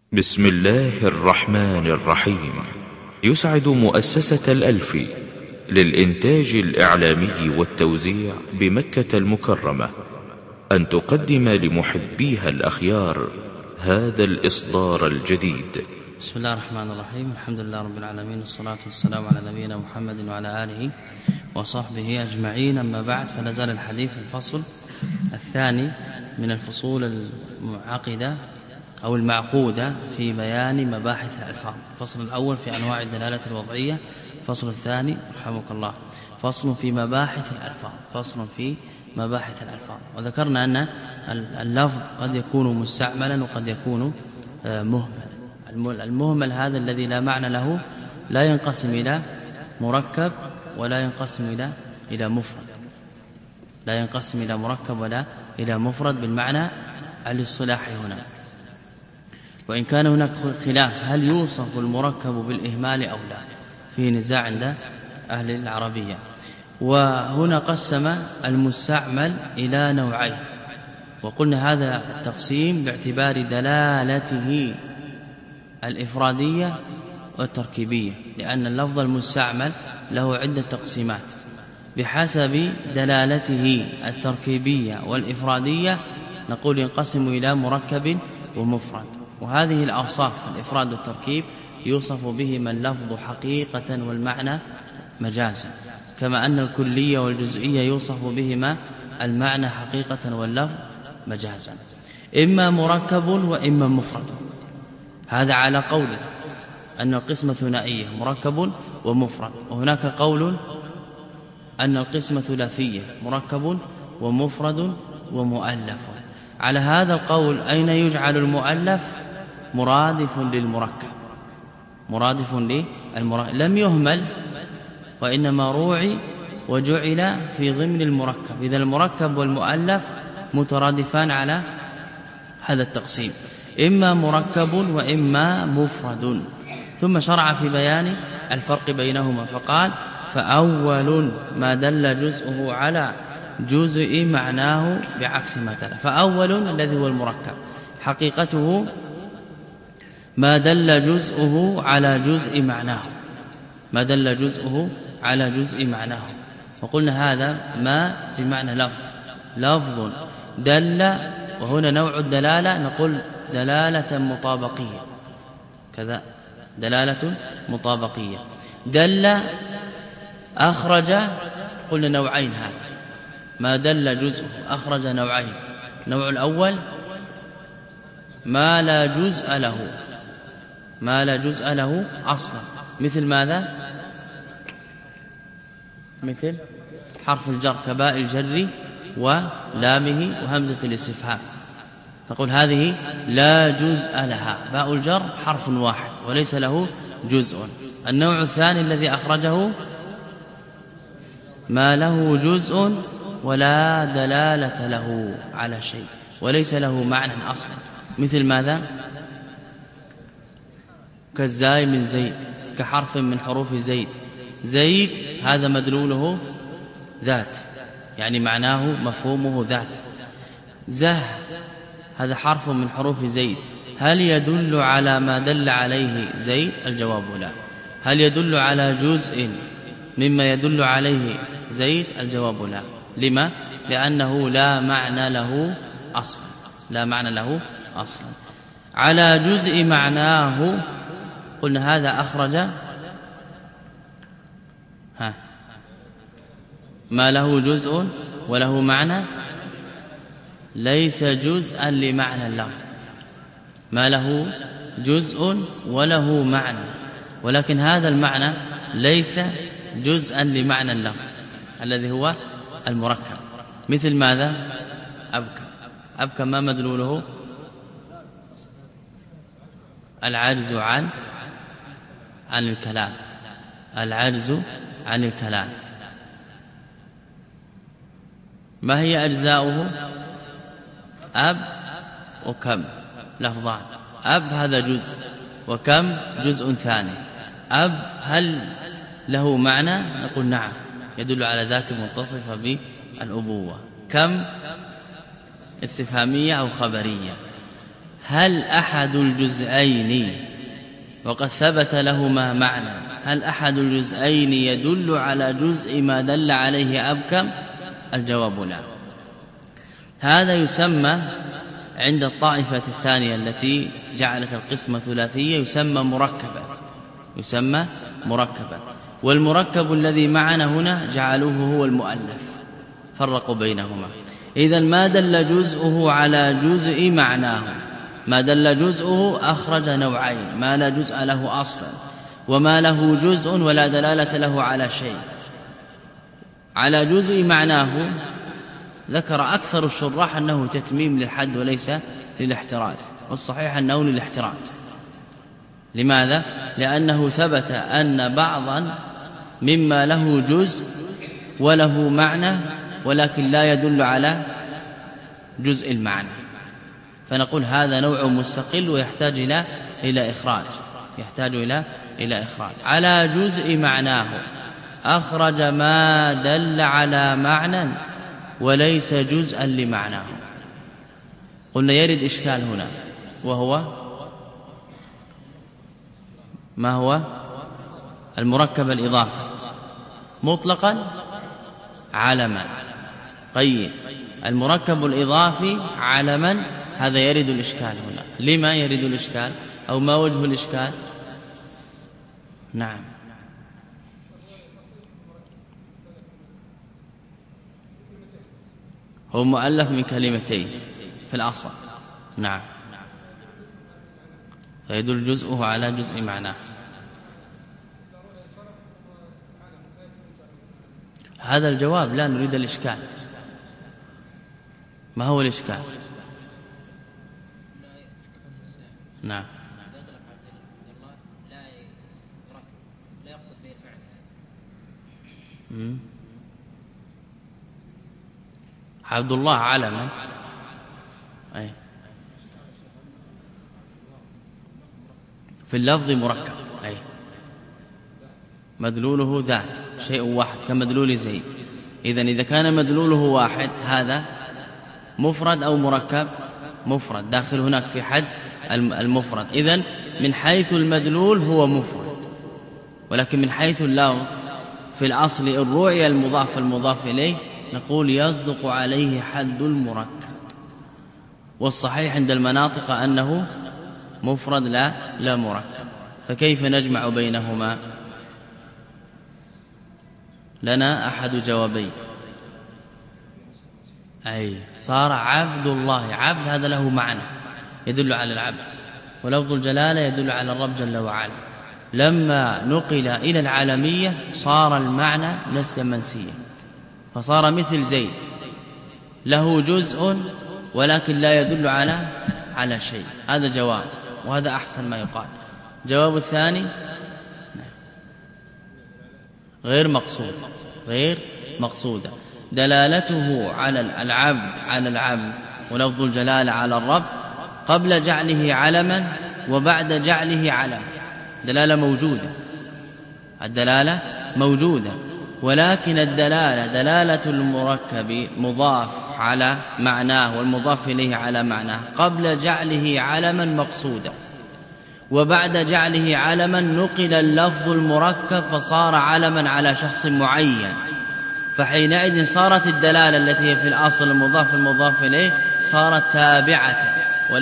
بسم الله الرحمن الرحيم. يسعد مؤسسة الألفي للإنتاج الإعلامي والتوزيع بمكة المكرمة أن تقدم لمحبيها الأخيار هذا الإصدار الجديد. بسم الله الرحمن الرحيم. الحمد لله رب العالمين، والصلاة والسلام على نبينا محمد وعلى آله وصحبه أجمعين. أما بعد، فنزال الحديث في الفصل الثاني من الفصول المعقدة أو المعقودة في بيان مباحث الألفاظ. الفصل الأول في أنواع الدلالة الوضعية، الفصل الثاني رحمك الله فصل في مباحث الألفاظ، فصل في مباحث الألفاظ. وذكرنا أن اللفظ قد يكون مستعملا وقد يكون مهملا. المهمل هذا الذي لا معنى له لا ينقسم إلى مركب ولا ينقسم إلى مفرد، لا ينقسم إلى مركب ولا إلى مفرد بالمعنى الاصطلاحي هنا. وإن كان هناك خلاف هل يوصف المركب بالإهمال أو لا، فيه نزاع عند أهل العربية. وهنا قسم المستعمل إلى نوعين، وقلنا هذا التقسيم باعتبار دلالته الإفرادية والتركيبية، لأن اللفظ المستعمل له عدة تقسيمات بحسب دلالته التركيبية والإفرادية. نقول ينقسم إلى مركب ومفرد، وهذه الأوصاف الإفراد والتركيب يوصف بهما اللفظ حقيقة والمعنى مجازا، كما أن الكلية والجزئية يوصف بهما المعنى حقيقة واللفظ مجازا، إما مركب وإما مفرد. هذا على قول أن القسمة ثنائية مركب ومفرد، وهناك قول أن القسمة ثلاثية مركب ومفرد ومؤلف. على هذا القول أين يجعل المؤلف؟ مرادف للمركب، مرادف للمركب، لم يهمل وإنما روعي وجعل في ضمن المركب. إذا المركب والمؤلف مترادفان على هذا التقسيم، إما مركب وإما مفرد. ثم شرع في بيان الفرق بينهما فقال: فأول ما دل جزءه على جزء معناه بعكس ما دل. فأول الذي هو المركب حقيقته ما دل جزءه على جزء معناه، ما دل جزءه على جزء معناه. وقلنا هذا ما بمعنى لفظ دل، وهنا نوع الدلالة نقول دلالة مطابقية، كذا دلالة مطابقية. دل أخرج، قلنا نوعين، هذا ما دل جزء أخرج نوعين. النوع الأول ما لا جزء له، ما لا جزء له أصلا، مثل ماذا؟ مثل حرف الجر كباء الجر ولامه وهمزة الاستفهام، نقول هذه لا جزء لها، باء الجر حرف واحد وليس له جزء. النوع الثاني الذي أخرجه ما له جزء ولا دلالة له على شيء وليس له معنى أصلا، مثل ماذا؟ كالزاي من زيد، كحرف من حروف زيد. زيد هذا مدلوله ذات، يعني معناه مفهومه ذات. زه هذا حرف من حروف زيد، هل يدل على ما دل عليه زيد؟ الجواب لا. هل يدل على جزء مما يدل عليه زيد؟ الجواب لا. لما؟ لأنه لا معنى له أصلا، لا معنى له أصلا. على جزء معناه قلنا هذا أخرج ما له جزء وله معنى، ليس جزءا لمعنى اللفظ، ما له جزء وله معنى، ولكن هذا المعنى ليس جزءا لمعنى اللفظ الذي هو المركب. مثل ماذا؟ أبكى. أبكى ما مدلوله؟ العجز عن الكلام، العجز عن الكلام. ما هي أجزاؤه؟ أب وكم، لفظان. أب هذا جزء، وكم جزء ثاني. أب هل له معنى؟ نقول نعم، يدل على ذات متصفة بالأبوة. كم استفهامية أو خبرية. هل أحد الجزئين وقد ثبت لهما معنى هل أحد الجزئين يدل على جزء ما دل عليه أبكم؟ الجواب لا. هذا يسمى عند الطائفة الثانية التي جعلت القسمة ثلاثية يسمى مركبا والمركب الذي معنا هنا جعلوه هو المؤلف فرقوا بينهما. إذن ما دل جزءه على جزء معناه ما دل جزءه أخرج نوعين ما لا جزء له أصلا وما له جزء ولا دلالة له على شيء. على جزء معناه ذكر أكثر الشراح أنه تتميم للحد وليس للاحتراز والصحيح أنه للاحتراز. لماذا؟ لأنه ثبت أن بعضا مما له جزء وله معنى ولكن لا يدل على جزء المعنى فنقول هذا نوع مستقل ويحتاج إلى إخراج إلى إخراج. على جزء معناه أخرج ما دل على معنى وليس جزءا لمعناه. قلنا يرد إشكال هنا وهو ما هو المركب الإضافي مطلقا علما قيد المركب الإضافي علما هذا يرد الإشكال هنا. لما يرد الإشكال أو ما وجه الإشكال؟ نعم هو مؤلف من كلمتين في الأصل. نعم فيدل جزءه على جزء معناه. هذا الجواب لا نريد الإشكال. ما هو الإشكال؟ نعم لا يقصد به المعنى. عبد الله علما أي في اللفظ مركب أي مدلوله ذات شيء واحد كمدلول زيد. إذا كان مدلوله واحد هذا مفرد أو مركب مفرد داخل هناك في حد المفرد. إذن من حيث المدلول هو مفرد ولكن من حيث اللفظ في الأصل الرؤية المضاف إليه نقول يصدق عليه حد المركب والصحيح عند المناطق أنه مفرد لا مركب. فكيف نجمع بينهما؟ لنا أحد جوابين أي صار عبد الله عبد هذا له معنى يدل على العبد ولفظ الجلالة يدل على الرب جل وعلا. لما نقل إلى العالمية صار المعنى نسيا منسيا فصار مثل زيد له جزء ولكن لا يدل على شيء. هذا جواب وهذا أحسن ما يقال. جواب الثاني غير مقصودة دلالته على العبد ولفظ الجلالة على الرب قبل جعله علما وبعد جعله علما. الدلالة موجودة ولكن الدلالة دلالة المركب مضاف على معناه والمضاف إليه على معناه قبل جعله علما مقصودا وبعد جعله علما نقل اللفظ المركب فصار علما على شخص معين. فحينئذ صارت الدلالة التي هي في الأصل المضاف إليه صارت تابعة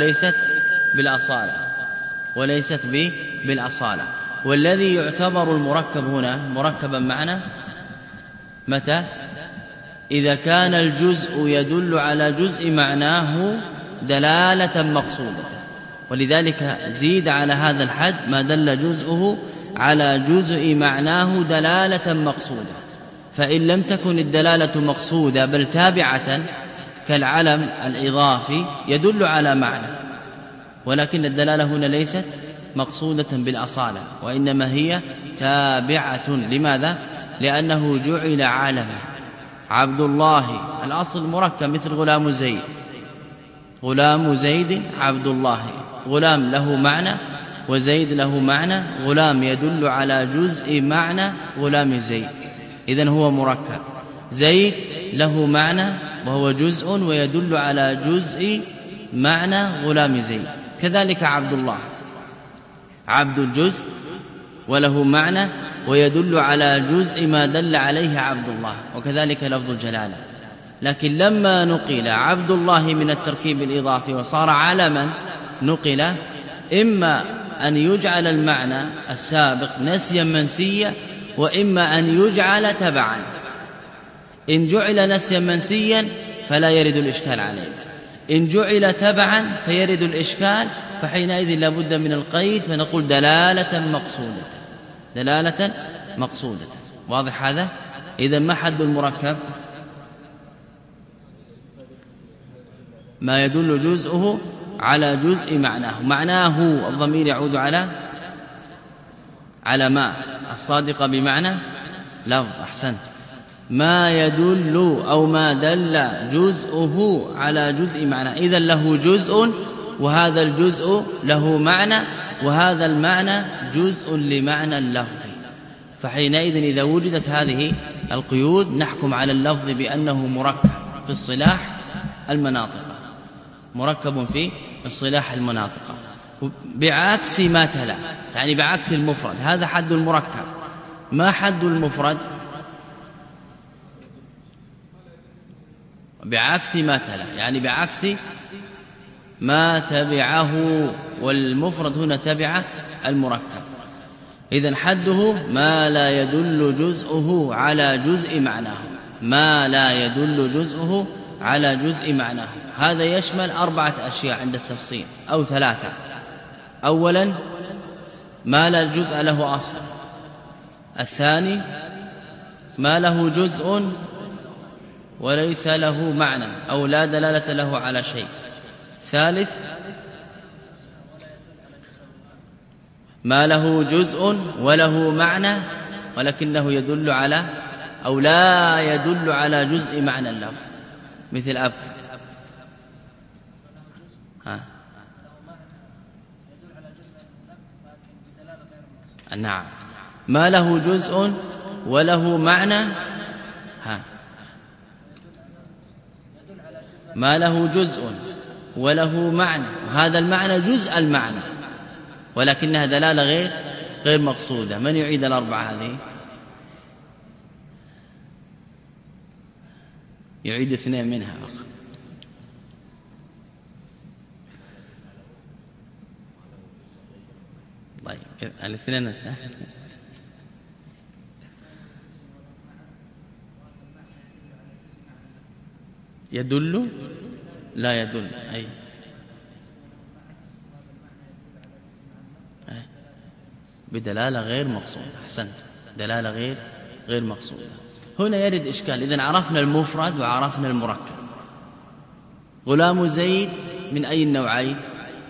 وليست بالأصالة. والذي يعتبر المركب هنا مركبا معنا متى؟ إذا كان الجزء يدل على جزء معناه دلالة مقصودة. ولذلك زيد على هذا الحد ما دل جزءه على جزء معناه دلالة مقصودة. فإن لم تكن الدلالة مقصودة بل تابعة كالعلم الإضافي يدل على معنى ولكن الدلالة هنا ليست مقصودة بالأصالة وإنما هي تابعة. لماذا؟ لأنه جعل علما. عبد الله الأصل مركب مثل غلام زيد عبد الله. غلام له معنى وزيد له معنى. غلام يدل على جزء معنى غلام زيد إذن هو مركب. زيد له معنى وهو جزء ويدل على جزء معنى غلام زيد كذلك عبد الله، عبد الجزء وله معنى ويدل على جزء ما دل عليه عبد الله، وكذلك لفظ الجلالة. لكن لما نقل عبد الله من التركيب الإضافي وصار علما، نقل إما أن يجعل المعنى السابق نسيا منسيا، وإما أن يجعل تبعا. إن جعل نسيا منسيا فلا يرد الإشكال عليه، إن جعل تبعا فيرد الإشكال، فحينئذ لا بد من القيد، فنقول دلالة مقصودة، دلالة مقصودة. واضح هذا؟ إذن ما حد المركب؟ ما يدل جزءه على جزء معناه. معناه الضمير يعود على ما الصادقة بمعنى لفظ. أحسنت. ما يدل أو ما دل جزءه على جزء معنى، إذن له جزء، وهذا الجزء له معنى، وهذا المعنى جزء لمعنى اللفظ. فحينئذ إذا وجدت هذه القيود نحكم على اللفظ بأنه مركب في الصلاح المناطق، مركب في الصلاح المناطق، بعكس ما تلا، يعني بعكس المفرد. هذا حد المركب. ما حد المفرد؟ بعكس ما تلا، يعني بعكس ما تبعه، والمفرد هنا تبع المركب. إذن حده ما لا يدل جزءه على جزء معناه، ما لا يدل جزءه على جزء معناه. هذا يشمل 4 أشياء عند التفصيل أو 3. أولا ما لا جزء له أصل. الثاني ما له جزء وليس له معنى أو لا دلالة له على شيء. ثالث ما له جزء وله معنى ولكنه يدل على أو لا يدل على جزء معنى اللفظ، مثل أبكى. نعم. ما له جزء وله معنى، ما له جزء وله معنى، وهذا المعنى جزء المعنى ولكنها دلالة غير مقصودة. من يعيد الأربعة هذه؟ يعيد 2 منها فقط. طيب الاثنين يدل لا يدل، أي بدلالة غير مقصودة. أحسنت، دلالة غير مقصودة. هنا يرد إشكال. إذن عرفنا المفرد وعرفنا المركب. غلام زيد من أي النوعين؟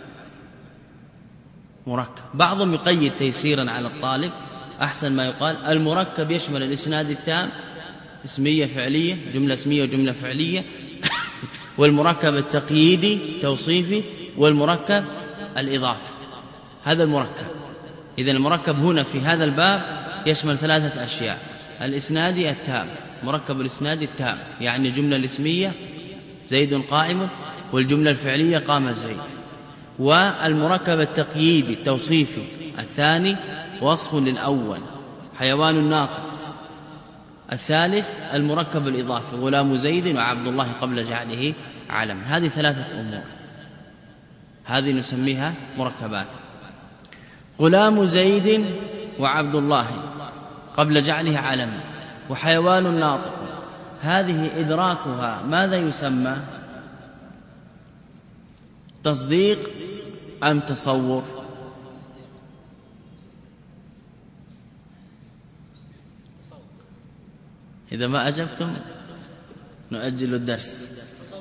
مركب. بعضهم يقيد تيسيرا على الطالب، أحسن ما يقال المركب يشمل الإسناد التام، اسمية فعلية، جملة اسمية وجملة فعلية، والمركب التقييدي توصيفي، والمركب الإضافي. هذا المركب. إذن المركب هنا في هذا الباب يشمل 3 أشياء: الإسنادي التام، مركب الإسنادي التام يعني الجملة الاسمية زيد قائم، والجملة الفعلية قام زيد، والمركب التقييدي التوصيفي الثاني وصف للأول حيوان الناطق، الثالث المركب الإضافي غلام زيد وعبد الله قبل جعله علم. هذه 3 أمور، هذه نسميها مركبات. غلام زيد وعبد الله قبل جعله علما وحيوان ناطق، هذه إدراكها ماذا يسمى؟ تصديق أم تصور؟ إذا ما أجبتم نؤجل الدرس.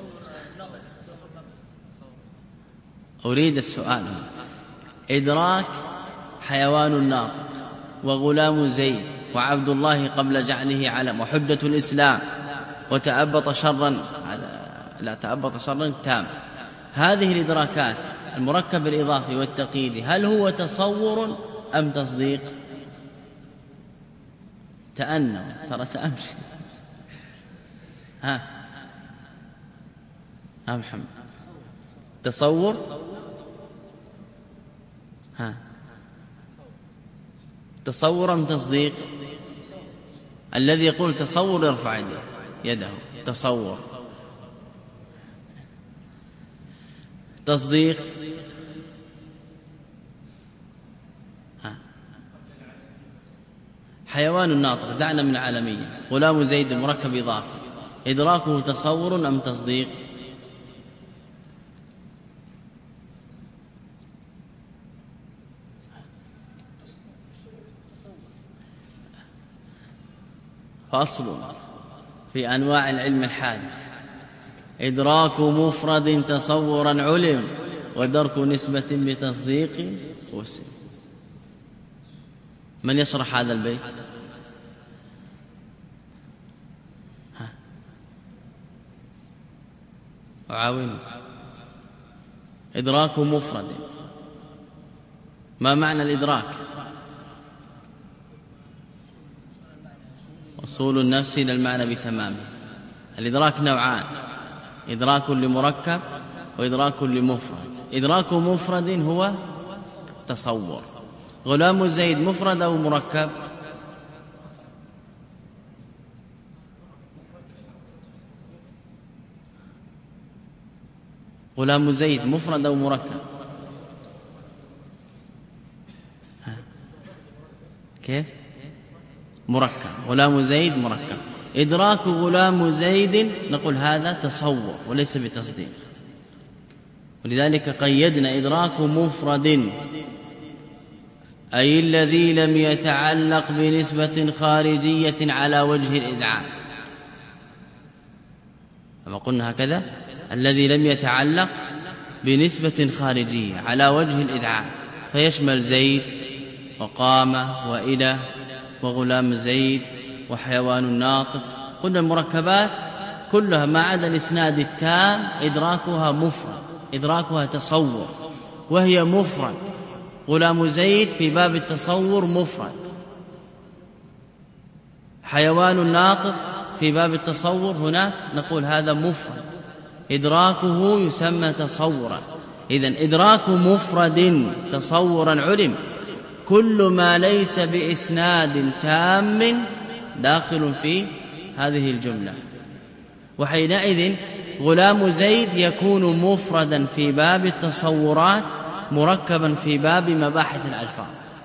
أريد السؤال. إدراك حيوان ناطق وغلام زيد وعبد الله قبل جعله علم وحجة الإسلام وتأبط شرا، لا تأبط شرا تام، هذه الإدراكات المركب الإضافي والتقييدي هل هو تصور أم تصديق؟ تأنوا ترى سأمشي. محمد تصور تصور أم تصديق؟ الذي يقول تصور يرفع يده. تصور. تصديق؟ حيوان ناطق، دعنا من عالمية. غلام زيد مركب إضافي، إدراكه تصور أم تصديق؟ فصل في أنواع العلم الحادث: إدراك مفرد تصورا علم، ودرك نسبة بتصديق وسم. من يشرح هذا البيت؟ أعاونك. إدراك مفرد، ما معنى الإدراك؟ وصول النفس إلى المعنى بتمامه. الإدراك نوعان: إدراك لمركب وإدراك لمفرد. إدراك مفرد هو تصور. غلام زيد مفرد أو مركب؟ غلام زيد مفرد أو مركب؟ كيف؟ مركب. غلام زيد مركب. إدراك غلام زيد نقول هذا تصور وليس بتصديق، ولذلك قيدنا إدراك مفرد، أي الذي لم يتعلق بنسبة خارجية على وجه الإدعاء. كما قلنا هكذا: الذي لم يتعلق بنسبة خارجية على وجه الإدعاء، فيشمل زيد وقام وإلى وغلام زيد وحيوان ناطق. قلنا المركبات كلها ما عدا الإسناد التام إدراكها مفرد، إدراكها تصور، وهي مفرد. غلام زيد في باب التصور مفرد، حيوان ناطق في باب التصور هناك نقول هذا مفرد، إدراكه يسمى تصورا. إذن إدراك مفرد تصورا علم كل ما ليس بإسناد تام داخل في هذه الجملة. وحينئذ غلام زيد يكون مفردا في باب التصورات، مركبا في باب مباحث الألفاظ.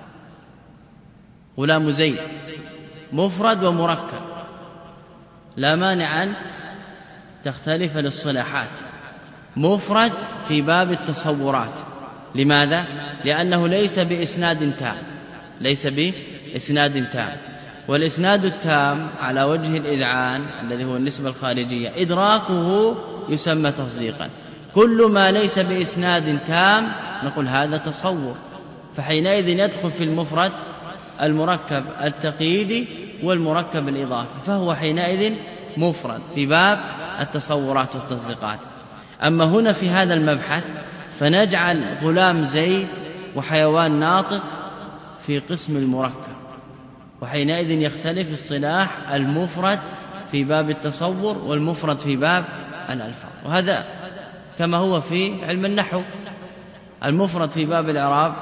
غلام زيد مفرد ومركب، لا مانع أن تختلف الاصطلاحات. مفرد في باب التصورات، لماذا؟ لأنه ليس بإسناد تام، ليس بإسناد تام، والإسناد التام على وجه الإذعان الذي هو النسبة الخارجية إدراكه يسمى تصديقا. كل ما ليس بإسناد تام نقول هذا تصور، فحينئذ يدخل في المفرد المركب التقييدي والمركب الإضافي، فهو حينئذ مفرد في باب التصورات والتصديقات. أما هنا في هذا المبحث فنجعل غلام زيد وحيوان ناطق في قسم المركب، وحينئذ يختلف اصطلاح المفرد في باب التصور والمفرد في باب الألفاظ. وهذا كما هو في علم النحو. المفرد في باب الإعراب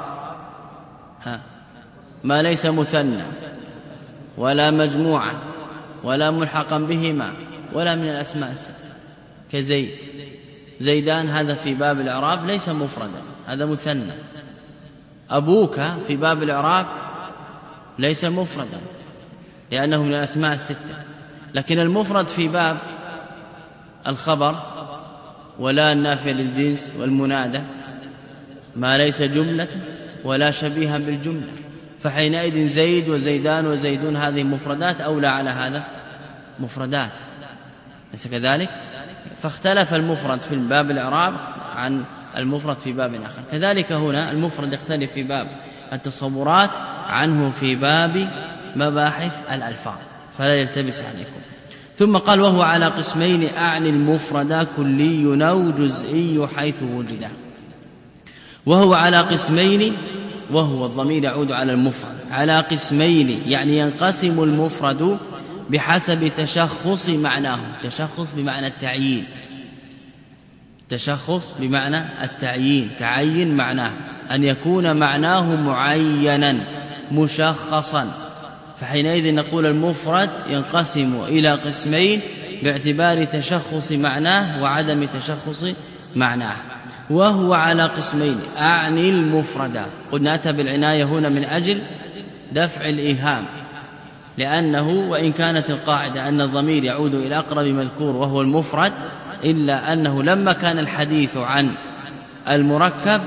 ما ليس مثنى ولا مجموعا ولا ملحقا بهما ولا من الأسماء الستة، كزيد. زيدان هذا في باب الإعراب ليس مفردا، هذا مثنى. أبوك في باب الإعراب ليس مفردا لأنه من الأسماء الستة، لكن المفرد في باب الخبر ولا النافية للجنس والمنادى ما ليس جملة ولا شبيها بالجملة، فحينئذ زيد وزيدان وزيدون هذه مفردات أو لا على هذا مفردات، ليس كذلك؟ فاختلف المفرد في باب الإعراب عن المفرد في باب آخر. كذلك هنا المفرد يختلف في باب التصورات عنه في باب مباحث الألفاظ، فلا يلتبس عليكم. ثم قال: وهو على قسمين أعني المفرد كلي أو جزئي حيث وجد. وهو على قسمين، وهو الضمير يعود على المفرد، على قسمين يعني ينقسم المفرد بحسب تشخص معناه. تشخص بمعنى التعيين، تشخص بمعنى التعيين، تعين معناه أن يكون معناه معينا مشخصا، فحينئذ نقول المفرد ينقسم إلى قسمين باعتبار تشخص معناه وعدم تشخص معناه. وهو على قسمين، أعني المفرد. قلنا أتى بالعناية هنا من أجل دفع الإيهام، لأنه وإن كانت القاعدة أن الضمير يعود إلى أقرب مذكور وهو المفرد، إلا أنه لما كان الحديث عن المركب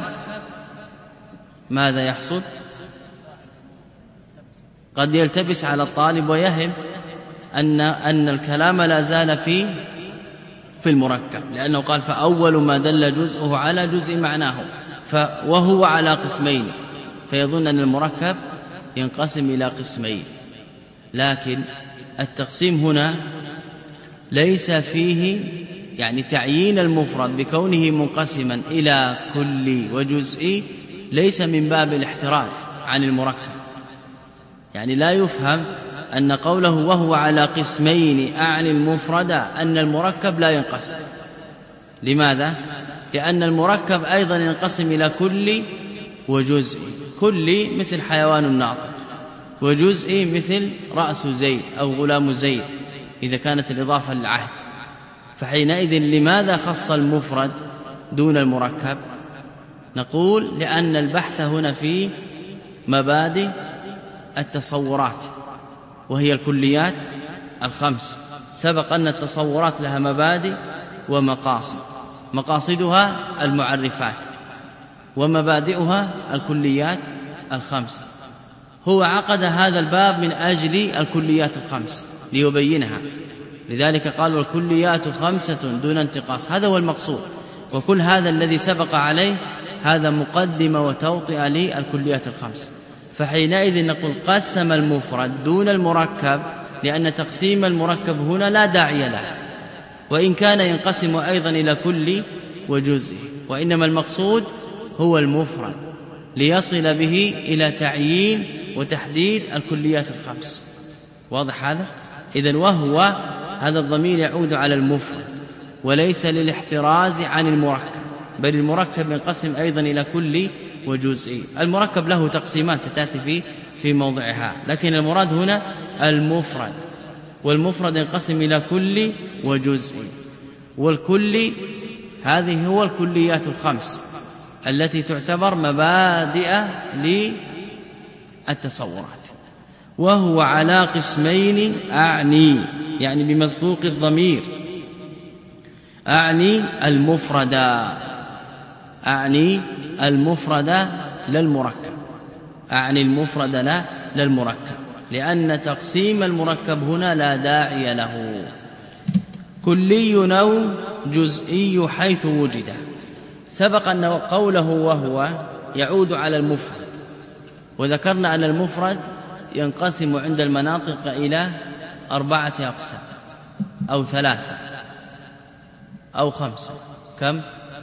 ماذا يحصل؟ قد يلتبس على الطالب ويهم أن الكلام لا زال في المركب، لأنه قال فأول ما دل جزءه على جزء معناه، وهو على قسمين، فيظن أن المركب ينقسم إلى قسمين. لكن التقسيم هنا ليس فيه يعني تعيين المفرد بكونه منقسما إلى كل وجزء، ليس من باب الاحتراز عن المركب. يعني لا يفهم أن قوله وهو على قسمين أعني المفرد أن المركب لا ينقسم. لماذا؟ لأن المركب أيضا ينقسم إلى كل وجزء، كل مثل حيوان ناطق، وجزء مثل رأس زيد أو غلام زيد إذا كانت الإضافة للعهد. فحينئذ لماذا خص المفرد دون المركب؟ نقول لأن البحث هنا في مبادئ التصورات، وهي الكليات الخمس. سبق أن التصورات لها مبادئ ومقاصد، مقاصدها المعرفات ومبادئها الكليات الخمس. هو عقد هذا الباب من أجل الكليات الخمس ليبينها، لذلك قال والكليات خمسة دون انتقاص، هذا هو المقصود. وكل هذا الذي سبق عليه هذا مقدمة وتوطئة للكليات الخمس. فحينئذ نقول قسم المفرد دون المركب، لأن تقسيم المركب هنا لا داعي له، وإن كان ينقسم أيضا إلى كل وجزء، وإنما المقصود هو المفرد ليصل به إلى تعيين وتحديد الكليات الخمس. واضح هذا؟ إذن وهو هذا الضمير يعود على المفرد وليس للاحتراز عن المركب، بل المركب ينقسم أيضا إلى كل وجزء. المركب له تقسيمات ستأتي في موضعها، لكن المراد هنا المفرد، والمفرد ينقسم إلى كل وجزء. والكل هذه هو الكليات الخمس التي تعتبر مبادئ للتصورات. وهو على قسمين أعني، يعني بمصدوق الضمير، أعني المفرد، أعني المفرد للمركب، أعني المفرد لا للمركب، لأن تقسيم المركب هنا لا داعي له. كلي أو جزئي حيث وجد. سبق أن قوله وهو يعود على المفرد، وذكرنا أن المفرد ينقسم عند المناطق إلى 4 أقسام أو 3 أو 5. كم؟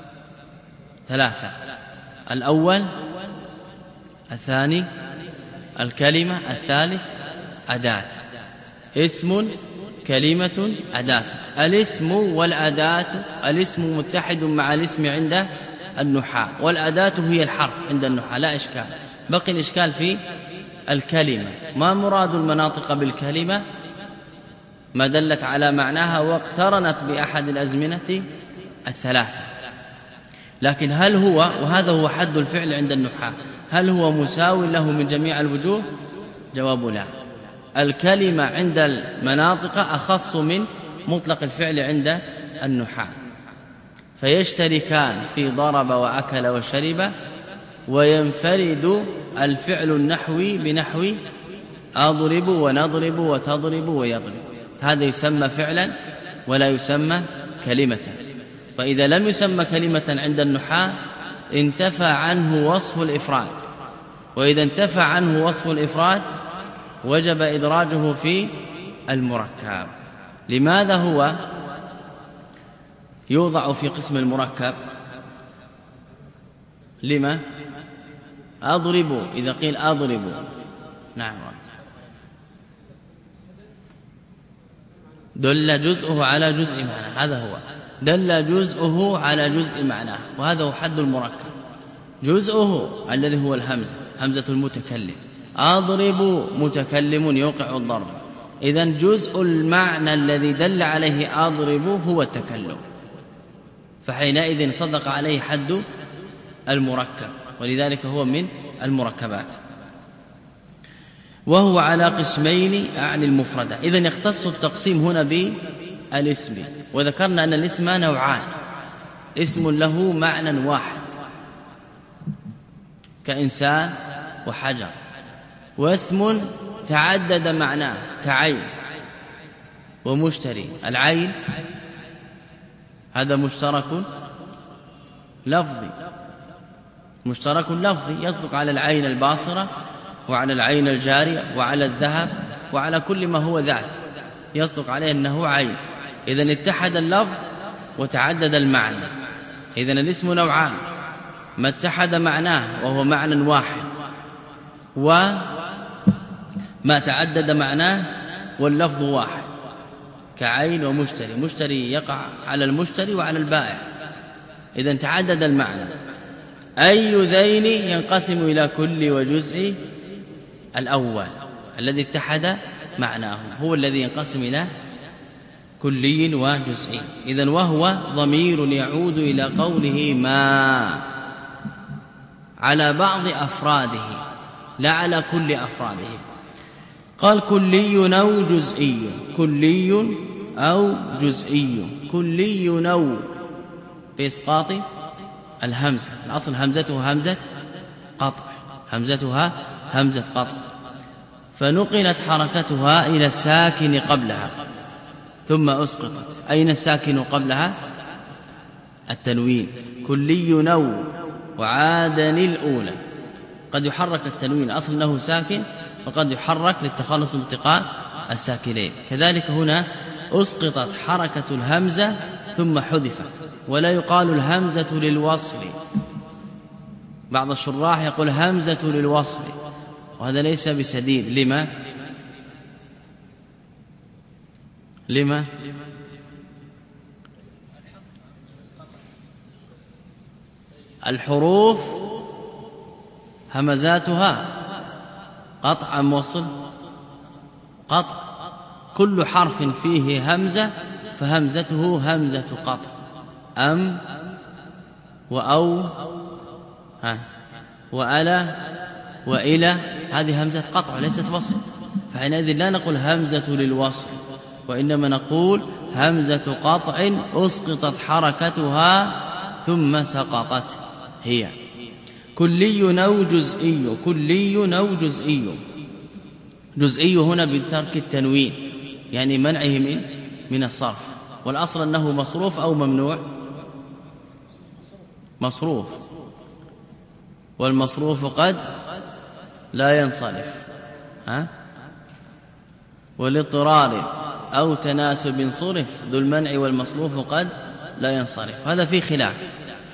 3. الأول، الثاني، الكلمة، الثالث أداة. اسم، كلمة، أداة. الاسم والأداة، الاسم متحد مع الاسم عند النحاة، والأداة هي الحرف عند النحاة، لا إشكال. بقي الإشكال في الكلمة. ما مراد المناطق بالكلمة؟ ما دلت على معناها واقترنت بأحد الأزمنة 3. لكن هل هو، وهذا هو حد الفعل عند النحاة، هل هو مساو له من جميع الوجوه؟ جواب لا. الكلمة عند المناطق أخص من مطلق الفعل عند النحاة، فيشتركان في ضرب وأكل وشرب، وينفرد الفعل النحوي بنحو أضرب ونضرب وتضرب ويضرب، هذا يسمى فعلا ولا يسمى كلمة. فإذا لم يسمى كلمة عند النحاة انتفى عنه وصف الإفراد، وإذا انتفى عنه وصف الإفراد وجب إدراجه في المركب. لماذا هو يوضع في قسم المركب؟ لما؟ أضرب، إذا قيل أضرب، نعم، دل جزءه على جزء معناه، هذا هو دل جزءه على جزء معناه، وهذا هو حد المركب. جزءه الذي هو الهمزة، همزة المتكلم. أضرب متكلم يوقع الضرب، إذن جزء المعنى الذي دل عليه أضرب هو التكلم، فحينئذ صدق عليه حد المركب، ولذلك هو من المركبات. وهو على قسمين أعني المفردة. إذن يختص التقسيم هنا بالاسم، وذكرنا أن الاسم نوعان: اسم له معنى واحد كإنسان وحجر، واسم تعدد معناه كعين ومشتري. العين هذا مشترك لفظي، مشترك لفظي يصدق على العين الباصرة وعلى العين الجارية وعلى الذهب وعلى كل ما هو ذات، يصدق عليه أنه عين. إذن اتحد اللفظ وتعدد المعنى. إذن الاسم نوعان: ما اتحد معناه وهو معنى واحد، وما تعدد معناه واللفظ واحد كعين ومشتري. مشتري يقع على المشتري وعلى البائع، إذن تعدد المعنى. أي ذين ينقسم إلى كل وجزء. الأول الذي اتحد معناه هو الذي ينقسم إلى كلي وجزئي. إذن وهو ضمير يعود إلى قوله ما، على بعض أفراده لا على كل أفراده. قال كلي أو جزئي، كلي أو جزئي. كلي أو بإسقاط الهمزة، الأصل همزتها همزة قطع، همزتها همزة قطع، فنقلت حركتها إلى الساكن قبلها ثم أسقطت. أين الساكن قبلها؟ التنوين. كلي نو وعادن الأولى. قد يحرك التنوين، أصل أنه ساكن، وقد يحرك للتخلص من التقاء الساكنين. كذلك هنا أسقطت حركة الهمزة ثم حذفت، ولا يقال الهمزة للوصل. بعض الشراح يقول همزة للوصل، وهذا ليس بسديد. لما؟ الحروف همزاتها قطع موصل قطع، كل حرف فيه همزة فهمزته همزة قطع. أم وأو وألا وإلى، هذه همزة قطع ليست وصل، فحينئذ لا نقول همزة للوصل، وإنما نقول همزة قطع أسقطت حركتها ثم سقطت هي. كلي أو جزئي، كلي أو جزئي. جزئي هنا بترك التنوين، يعني منعه من الصرف، والأصل أنه مصروف أو ممنوع. مصروف، والمصروف قد لا ينصرف، والاضطرار أو تناسب صرف ذو المنع، والمصروف قد لا ينصرف. هذا في خلاف.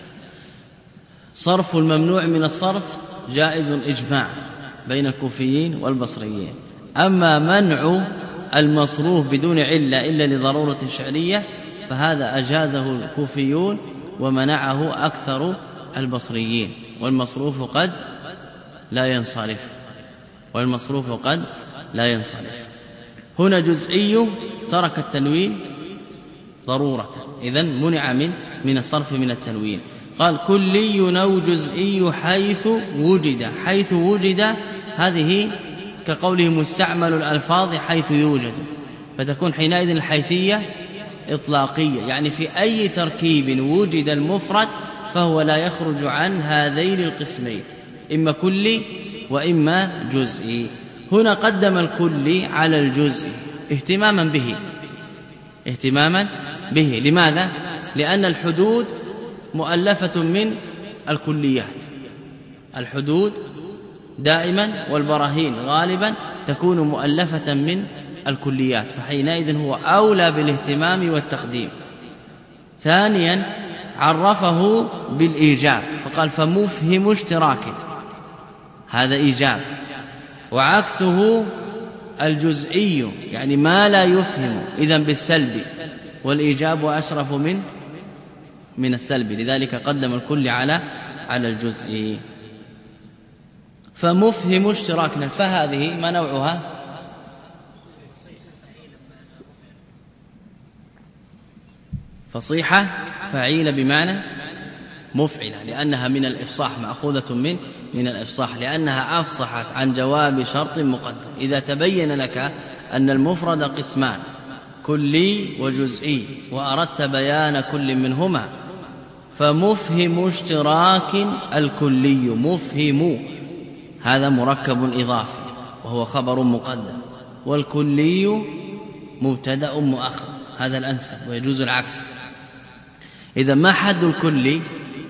صرف الممنوع من الصرف جائز إجماع بين الكوفيين والبصريين. أما منع المصروف بدون علة إلا لضرورة شعرية فهذا أجازه الكوفيون ومنعه أكثر البصريين، والمصروف قد لا ينصرف، والمصروف قد لا ينصرف. هنا جزئي ترك التنوين ضرورة، إذن منع من الصرف من التنوين. قال كلي أو جزئي حيث وجد. حيث وجد هذه كقوله مستعمل الألفاظ حيث يوجد، فتكون حينئذ الحيثية إطلاقية، يعني في أي تركيب وجد المفرد فهو لا يخرج عن هذين القسمين، إما كلي وإما جزئي. هنا قدم الكلي على الجزء اهتماما به. لماذا؟ لأن الحدود مؤلفة من الكليات. الحدود دائما والبراهين غالبا تكون مؤلفة من الكليات، فحينئذ هو أولى بالاهتمام والتقديم. ثانيا عرفه بالإيجاب فقال فمفهم اشتراك، هذا إيجاب. وعكسه الجزئي يعني ما لا يفهم، إذن بالسلب، والإيجاب أشرف من السلب، لذلك قدم الكل على على الجزء. فمفهم اشتراكنا، فهذه ما نوعها؟ فصيحة فعيلة بمعنى مفعلة، لأنها من الإفصاح، مأخوذة من الإفصاح، لأنها أفصحت عن جواب شرط مقدم. إذا تبين لك أن المفرد قسمان، كلي وجزئي، وأردت بيان كل منهما، فمفهم اشتراك الكلي، مفهم هذا مركب إضافي وهو خبر مقدم، والكلي مبتدأ مؤخر، هذا الأنسب ويجوز العكس. إذا ما حد الكلي؟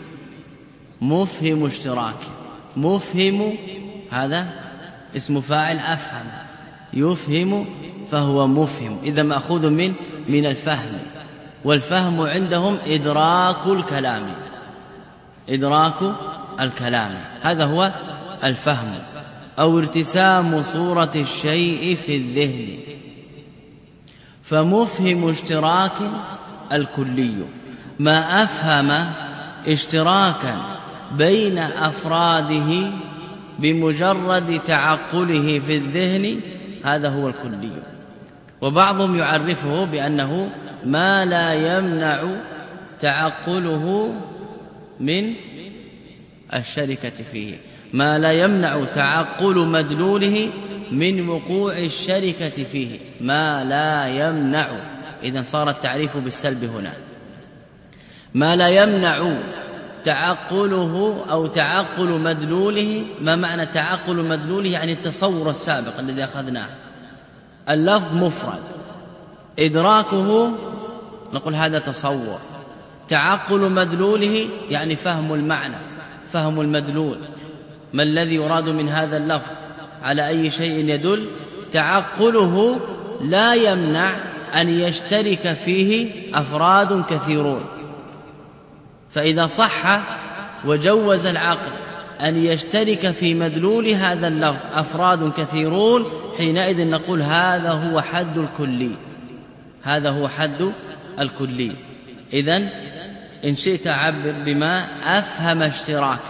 مفهم اشتراك. مفهم هذا اسم فاعل أفهم، يفهم فهو مفهم، إذا مأخوذ من الفهم، والفهم عندهم إدراك الكلام، إدراك الكلام، هذا هو الفهم، أو ارتسام صورة الشيء في الذهن. فمفهم اشتراك الكلي ما أفهم اشتراكا بين أفراده بمجرد تعقله في الذهن، هذا هو الكلي. وبعضهم يعرفه بأنه ما لا يمنع تعقله من الشركة فيه، ما لا يمنع تعقل مدلوله من وقوع الشركة فيه، ما لا يمنع. إذن صار التعريف بالسلب هنا، ما لا يمنع تعقله أو تعقل مدلوله. ما معنى تعقل مدلوله؟ يعني التصور السابق الذي أخذناه، اللفظ مفرد، إدراكه نقول هذا تصور. تعقل مدلوله يعني فهم المعنى، فهم المدلول، ما الذي يراد من هذا اللفظ، على أي شيء يدل. تعقله لا يمنع أن يشترك فيه أفراد كثيرون، فإذا صح وجوز العقل أن يشترك في مدلول هذا اللفظ أفراد كثيرون، حينئذ نقول هذا هو حد الكلي، هذا هو حد الكلي. إذن إن شئت عبر بما أفهم اشتراكا،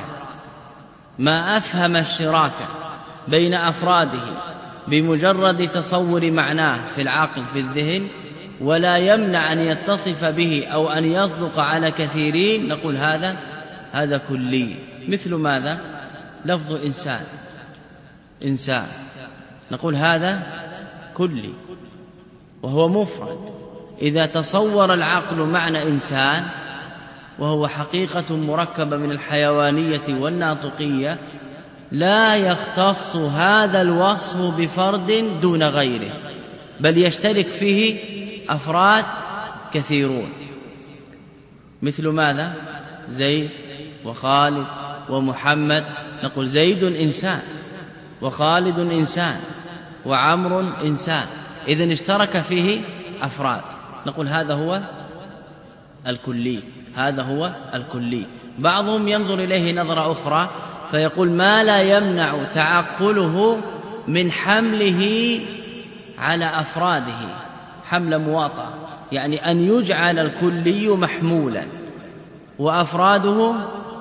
ما أفهم اشتراكا بين أفراده بمجرد تصور معناه في العقل في الذهن، ولا يمنع أن يتصف به أو أن يصدق على كثيرين، نقول هذا كلي. مثل ماذا؟ لفظ إنسان، إنسان، نقول هذا كلي وهو مفرد. إذا تصور العقل معنى إنسان وهو حقيقة مركبة من الحيوانية والناطقية، لا يختص هذا الوصف بفرد دون غيره، بل يشترك فيه أفراد كثيرون. مثل ماذا؟ زيد وخالد ومحمد، نقول زيد إنسان وخالد إنسان وعمر إنسان، إذن اشترك فيه أفراد، نقول هذا هو الكلي، هذا هو الكلي. بعضهم ينظر إليه نظرة أخرى فيقول ما لا يمنع تعقله من حمله على أفراده حمل مواطأ، يعني أن يجعل الكلي محمولا وأفراده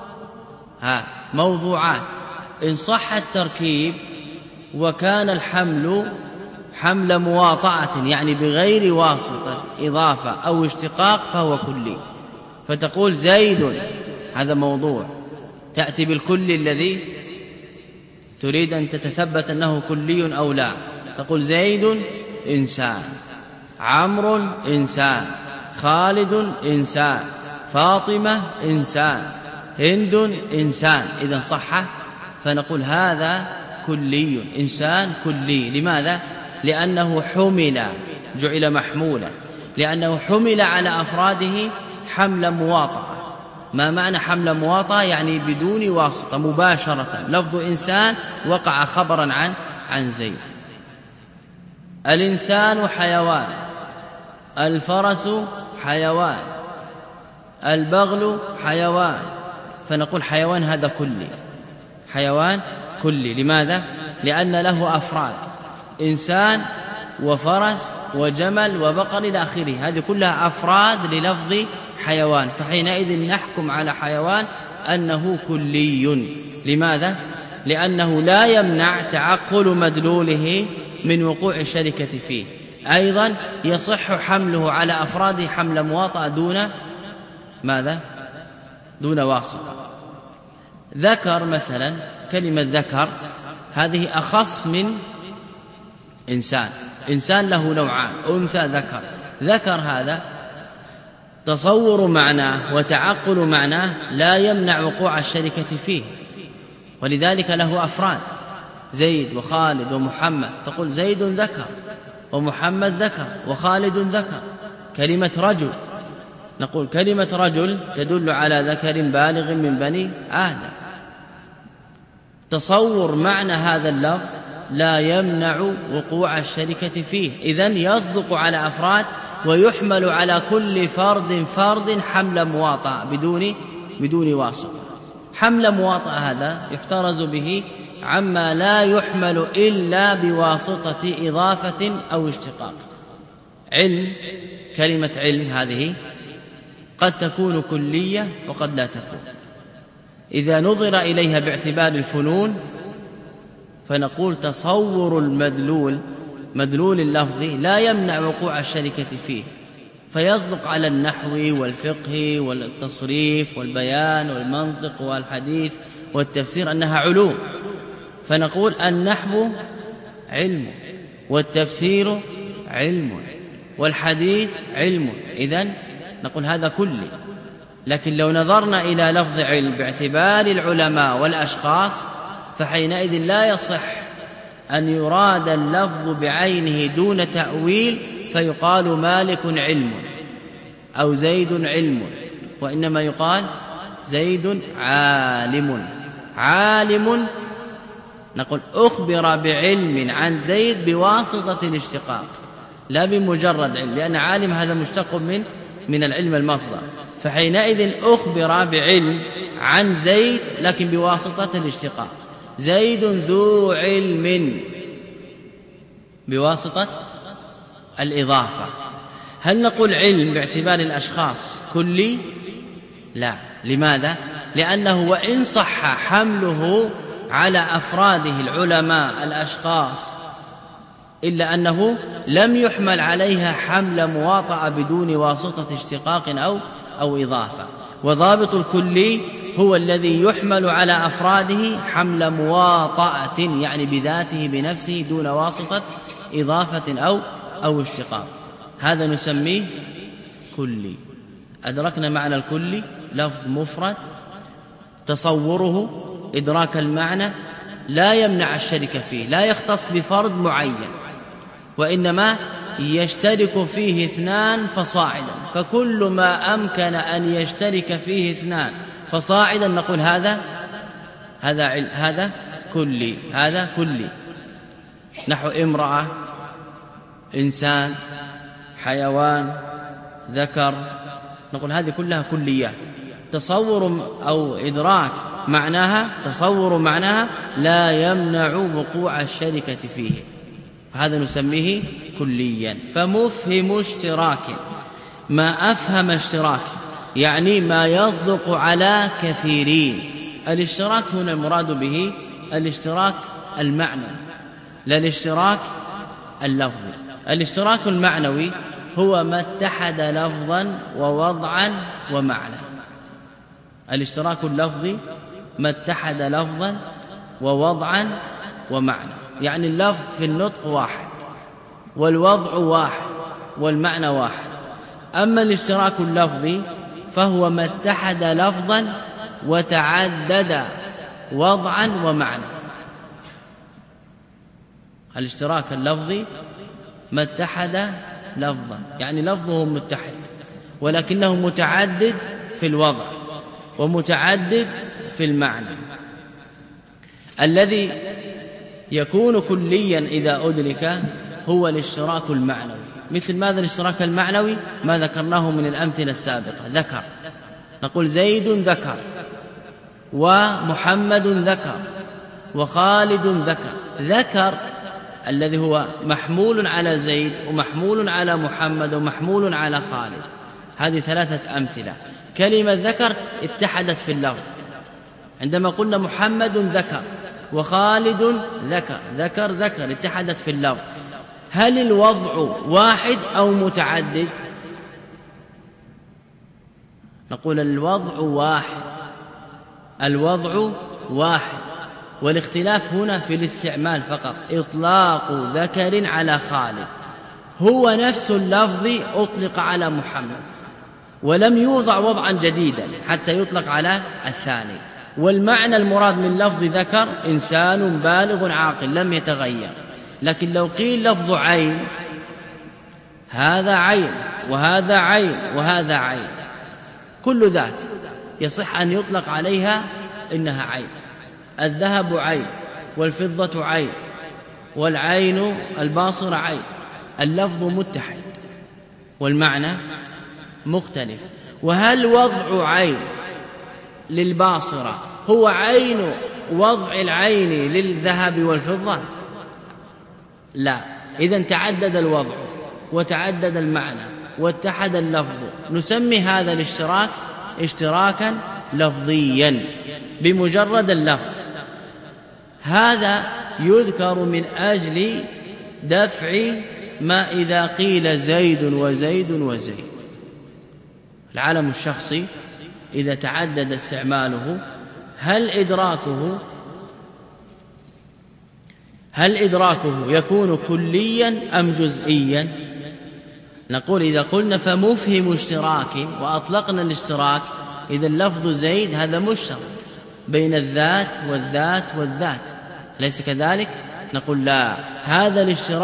موضوعات. إن صح التركيب وكان الحمل حمل مواطأة، يعني بغير واسطة إضافة أو اشتقاق، فهو كلي. فتقول زيد، هذا موضوع، تأتي بالكل الذي تريد أن تتثبت أنه كلي أو لا، تقول زيد إنسان، عمرو إنسان، خالد إنسان، فاطمة إنسان، هند إنسان، إذن صح، فنقول هذا كلي، إنسان كلي. لماذا؟ لأنه حمل، جعل محمولا، لأنه حمل على أفراده حمل مواطأة. ما معنى حمل مواطأة؟ يعني بدون واسطة مباشرة، لفظ إنسان وقع خبرا عن زيد. الإنسان حيوان، الفرس حيوان، البغل حيوان، فنقول حيوان هذا كلي، حيوان كلي. لماذا؟ لأن له أفراد، إنسان وفرس وجمل وبقر إلى آخره، هذه كلها أفراد للفظ حيوان، فحينئذ نحكم على حيوان أنه كلي. لماذا؟ لأنه لا يمنع تعقل مدلوله من وقوع الشركة فيه. أيضا يصح حمله على أفراده حمل مواطأ دون ماذا؟ دون واسطة. ذكر مثلا، كلمة ذكر هذه أخص من إنسان. إنسان له نوعان، أنثى ذكر. ذكر هذا تصور معناه وتعقل معناه لا يمنع وقوع الشركة فيه، ولذلك له أفراد زيد وخالد ومحمد. تقول زيد ذكر ومحمد ذكر وخالد ذكر. كلمة رجل، نقول كلمة رجل تدل على ذكر بالغ من بني آدم. تصور معنى هذا اللفظ لا يمنع وقوع الشركة فيه، إذن يصدق على أفراد ويحمل على كل فرد حمل مواطأ بدون واسطة. حمل مواطأ هذا يحترز به عما لا يحمل إلا بواسطة إضافة أو اشتقاق. علم، كلمة علم هذه قد تكون كلية وقد لا تكون. إذا نظر إليها باعتبار الفنون فنقول تصور مدلول اللفظ لا يمنع وقوع الشركة فيه، فيصدق على النحو والفقه والتصريف والبيان والمنطق والحديث والتفسير أنها علوم، فنقول النحو علم والتفسير علم والحديث علم، إذن نقول هذا كلي. لكن لو نظرنا إلى لفظ علم باعتبار العلماء والأشخاص فحينئذ لا يصح أن يراد اللفظ بعينه دون تأويل فيقال مالك علم أو زيد علم، وإنما يقال زيد عالم. نقول أخبر بعلم عن زيد بواسطة الاشتقاق لا بمجرد علم، لأن عالم هذا مشتق من العلم المصدر، فحينئذ أخبر بعلم عن زيد لكن بواسطة الاشتقاق. زيد ذو علم بواسطة الإضافة. هل نقول علم باعتبار الأشخاص كلي؟ لا. لماذا؟ لأنه وإن صح حمله على أفراده العلماء الأشخاص إلا أنه لم يحمل عليها حمل مواطأة بدون واسطة اشتقاق أو إضافة. وضابط الكلي هو الذي يحمل على أفراده حمل مواطأة، يعني بذاته بنفسه دون واسطة إضافة أو اشتقاق، هذا نسميه كلي. أدركنا معنى الكلي، لفظ مفرد تصوره إدراك المعنى لا يمنع الشرك فيه، لا يختص بفرد معين، وإنما يشترك فيه اثنان فصاعدا، فكل ما أمكن أن يشترك فيه اثنان فصاعدا نقول هذا كلي. نحو امرأة، إنسان، حيوان، ذكر، نقول هذه كلها كليات. تصور أو إدراك معناها، تصور معناها لا يمنع وقوع الشركة فيه، فهذا نسميه كليا. فمفهم اشتراك ما أفهم اشتراك، يعني ما يصدق على كثيرين. الاشتراك هنا المراد به الاشتراك المعنوي لا الاشتراك اللفظي. الاشتراك المعنوي هو ما اتحد لفظا ووضعا ومعنى. الاشتراك اللفظي ما اتحد لفظا ووضعا ومعنى، يعني اللفظ في النطق واحد والوضع واحد والمعنى واحد. أما الاشتراك اللفظي فهو ما اتحد لفظا وتعدد وضعا ومعنى. الاشتراك اللفظي ما اتحد لفظا، يعني لفظه متحد ولكنه متعدد في الوضع ومتعدد في المعنى. الذي يكون كليا إذا أدرك هو الاشتراك المعنوي. مثل ماذا الاشتراك المعنوي؟ ما ذكرناه من الأمثلة السابقة. ذكر، نقول زيد ذكر ومحمد ذكر وخالد ذكر. ذكر الذي هو محمول على زيد ومحمول على محمد ومحمول على خالد. هذه ثلاثة أمثلة. كلمة ذكر اتحدت في اللفظ عندما قلنا محمد ذكر وخالد ذكر اتحدت في اللفظ، هل الوضع واحد أو متعدد؟ نقول الوضع واحد، والاختلاف هنا في الاستعمال فقط. إطلاق ذكر على خالد هو نفس اللفظ أطلق على محمد، ولم يوضع وضعا جديدا حتى يطلق على الثاني. والمعنى المراد من لفظ ذكر إنسان بالغ عاقل لم يتغير. لكن لو قيل لفظ عين، هذا عين وهذا عين وهذا عين، كل ذات يصح أن يطلق عليها إنها عين. الذهب عين والفضة عين والعين الباصرة عين، اللفظ متحد والمعنى مختلف. وهل وضع عين للباصرة هو عين وضع العين للذهب والفضة؟ لا. إذن تعدد الوضع وتعدد المعنى واتحد اللفظ، نسمي هذا الاشتراك اشتراكا لفظيا بمجرد اللفظ. هذا يذكر من أجل دفع ما إذا قيل زيد وزيد وزيد. العالم الشخصي إذا تعدد استعماله هل إدراكه يكون كليا أم جزئيا؟ نقول إذا قلنا فمفهم اشتراك وأطلقنا الاشتراك، إذا اللفظ زيد هذا مشترك بين الذات والذات والذات، ليس كذلك؟ نقول لا، هذا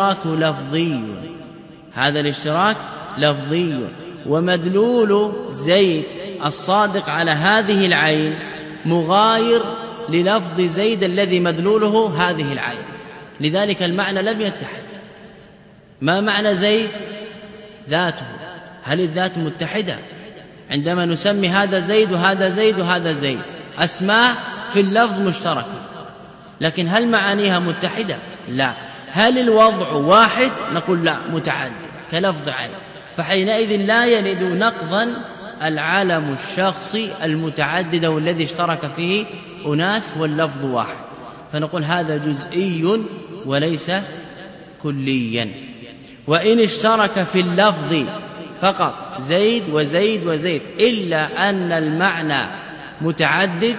الاشتراك لفظي، ومدلول زيد الصادق على هذه العين مغاير للفظ زيد الذي مدلوله هذه العين، لذلك المعنى لم يتحد. ما معنى زيد؟ ذاته. هل الذات متحدة؟ عندما نسمي هذا زيد وهذا زيد وهذا زيد، أسماء في اللفظ مشتركة، لكن هل معانيها متحدة؟ لا. هل الوضع واحد؟ نقول لا، متعدد كلفظ عين. فحينئذ لا يلد نقضا العالم الشخصي المتعدد والذي اشترك فيه أناس واللفظ واحد، فنقول هذا جزئي وليس كليا. وإن اشترك في اللفظ فقط زيد وزيد وزيد، إلا أن المعنى متعدد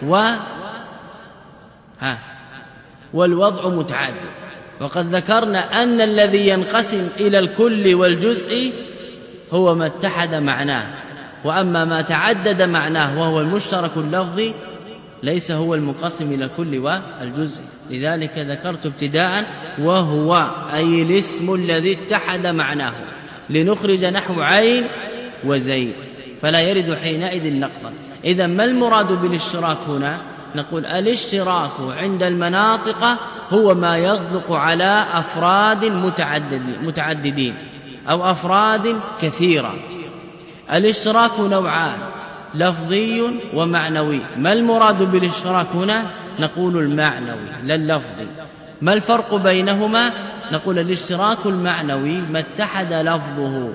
والوضع متعدد. وقد ذكرنا أن الذي ينقسم إلى الكل والجزء هو ما اتحد معناه، وأما ما تعدد معناه وهو المشترك اللفظي ليس هو المنقسم إلى الكل والجزء. لذلك ذكرت ابتداء وهو أي الاسم الذي اتحد معناه، لنخرج نحو عين وزيد، فلا يرد حينئذ نقضا. إذا ما المراد بالاشتراك هنا؟ نقول الاشتراك عند المناطق هو ما يصدق على أفراد متعددين أو أفراد كثيرة. الاشتراك نوعان، لفظي ومعنوي. ما المراد بالاشتراك هنا؟ نقول المعنوي لا اللفظي. ما الفرق بينهما؟ نقول الاشتراك المعنوي ما اتحد لفظه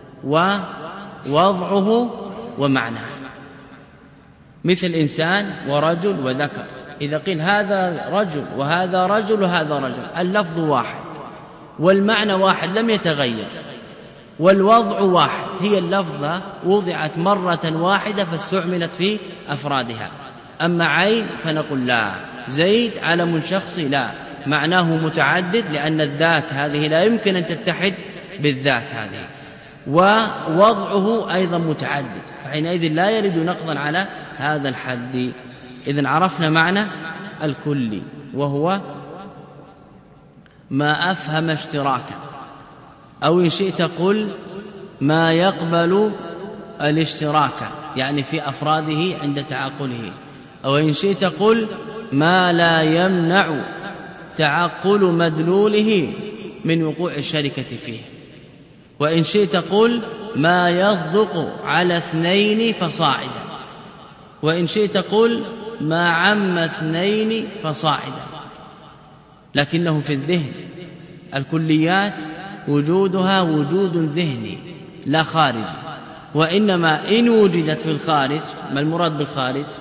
ووضعه ومعناه، مثل إنسان ورجل وذكر. إذا قيل هذا رجل وهذا رجل وهذا رجل، اللفظ واحد والمعنى واحد لم يتغير، والوضع واحد، هي اللفظة وضعت مرة واحدة فاستعملت في أفرادها. أما عين فنقول لا، زيد علم شخصي لا، معناه متعدد، لأن الذات هذه لا يمكن أن تتحد بالذات هذه، ووضعه أيضا متعدد، فحينئذ لا يرد نقضا على هذا الحد. إذن عرفنا معنى الكلي، وهو ما أفهم اشتراكا، أو إن شئت قل ما يقبل الاشتراك يعني في أفراده عند تعقله، أو إن شئت قل ما لا يمنع تعقل مدلوله من وقوع الشركة فيه، وإن شئت قل ما يصدق على اثنين فصاعدا، وإن شئت قل ما عم اثنين فصاعدا. لكنه في الذهن، الكليات وجودها وجود ذهني لا خارجي، وإنما إن وجدت في الخارج، ما المراد بالخارج؟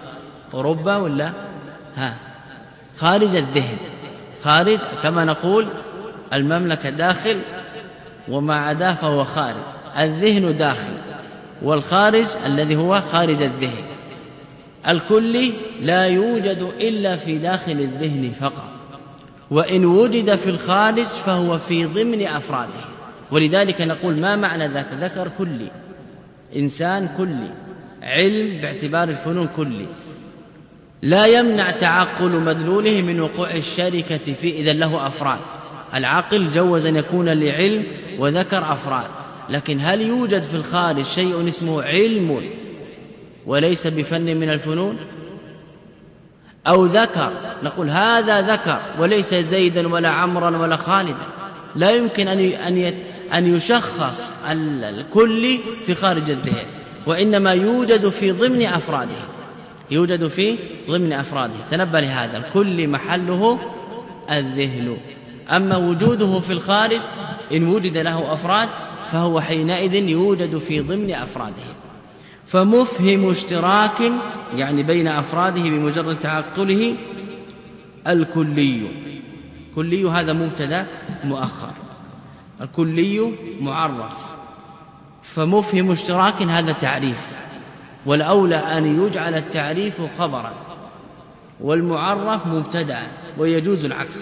أوروبا ولا خارج الذهن، خارج كما نقول المملكة داخل وما عداه فهو خارج، الذهن داخل والخارج الذي هو خارج الذهن. الكلي لا يوجد إلا في داخل الذهن فقط، وإن وجد في الخارج فهو في ضمن أفراده. ولذلك نقول ما معنى ذاك؟ ذكر كلي، إنسان كلي، علم باعتبار الفنون كلي، لا يمنع تعقل مدلوله من وقوع الشركة فيه، إذن له أفراد. العقل جوز أن يكون لعلم وذكر أفراد، لكن هل يوجد في الخارج شيء اسمه علم وليس بفن من الفنون؟ أو ذكر نقول هذا ذكر وليس زيدا ولا عمرا ولا خالدا، لا يمكن أن يشخص الكل في خارج الذهن، وإنما يوجد في ضمن أفراده، يوجد في ضمن أفراده. تنبه لهذا، الكل محله الذهن، أما وجوده في الخارج إن وجد له أفراد فهو حينئذ يوجد في ضمن أفراده. فمفهم اشتراك يعني بين أفراده بمجرد تعقله الكلي. كلي هذا مبتدا مؤخر، الكلي معرف، فمفهم اشتراك هذا تعريف، والأولى أن يجعل التعريف خبرا والمعرف مبتدا، ويجوز العكس.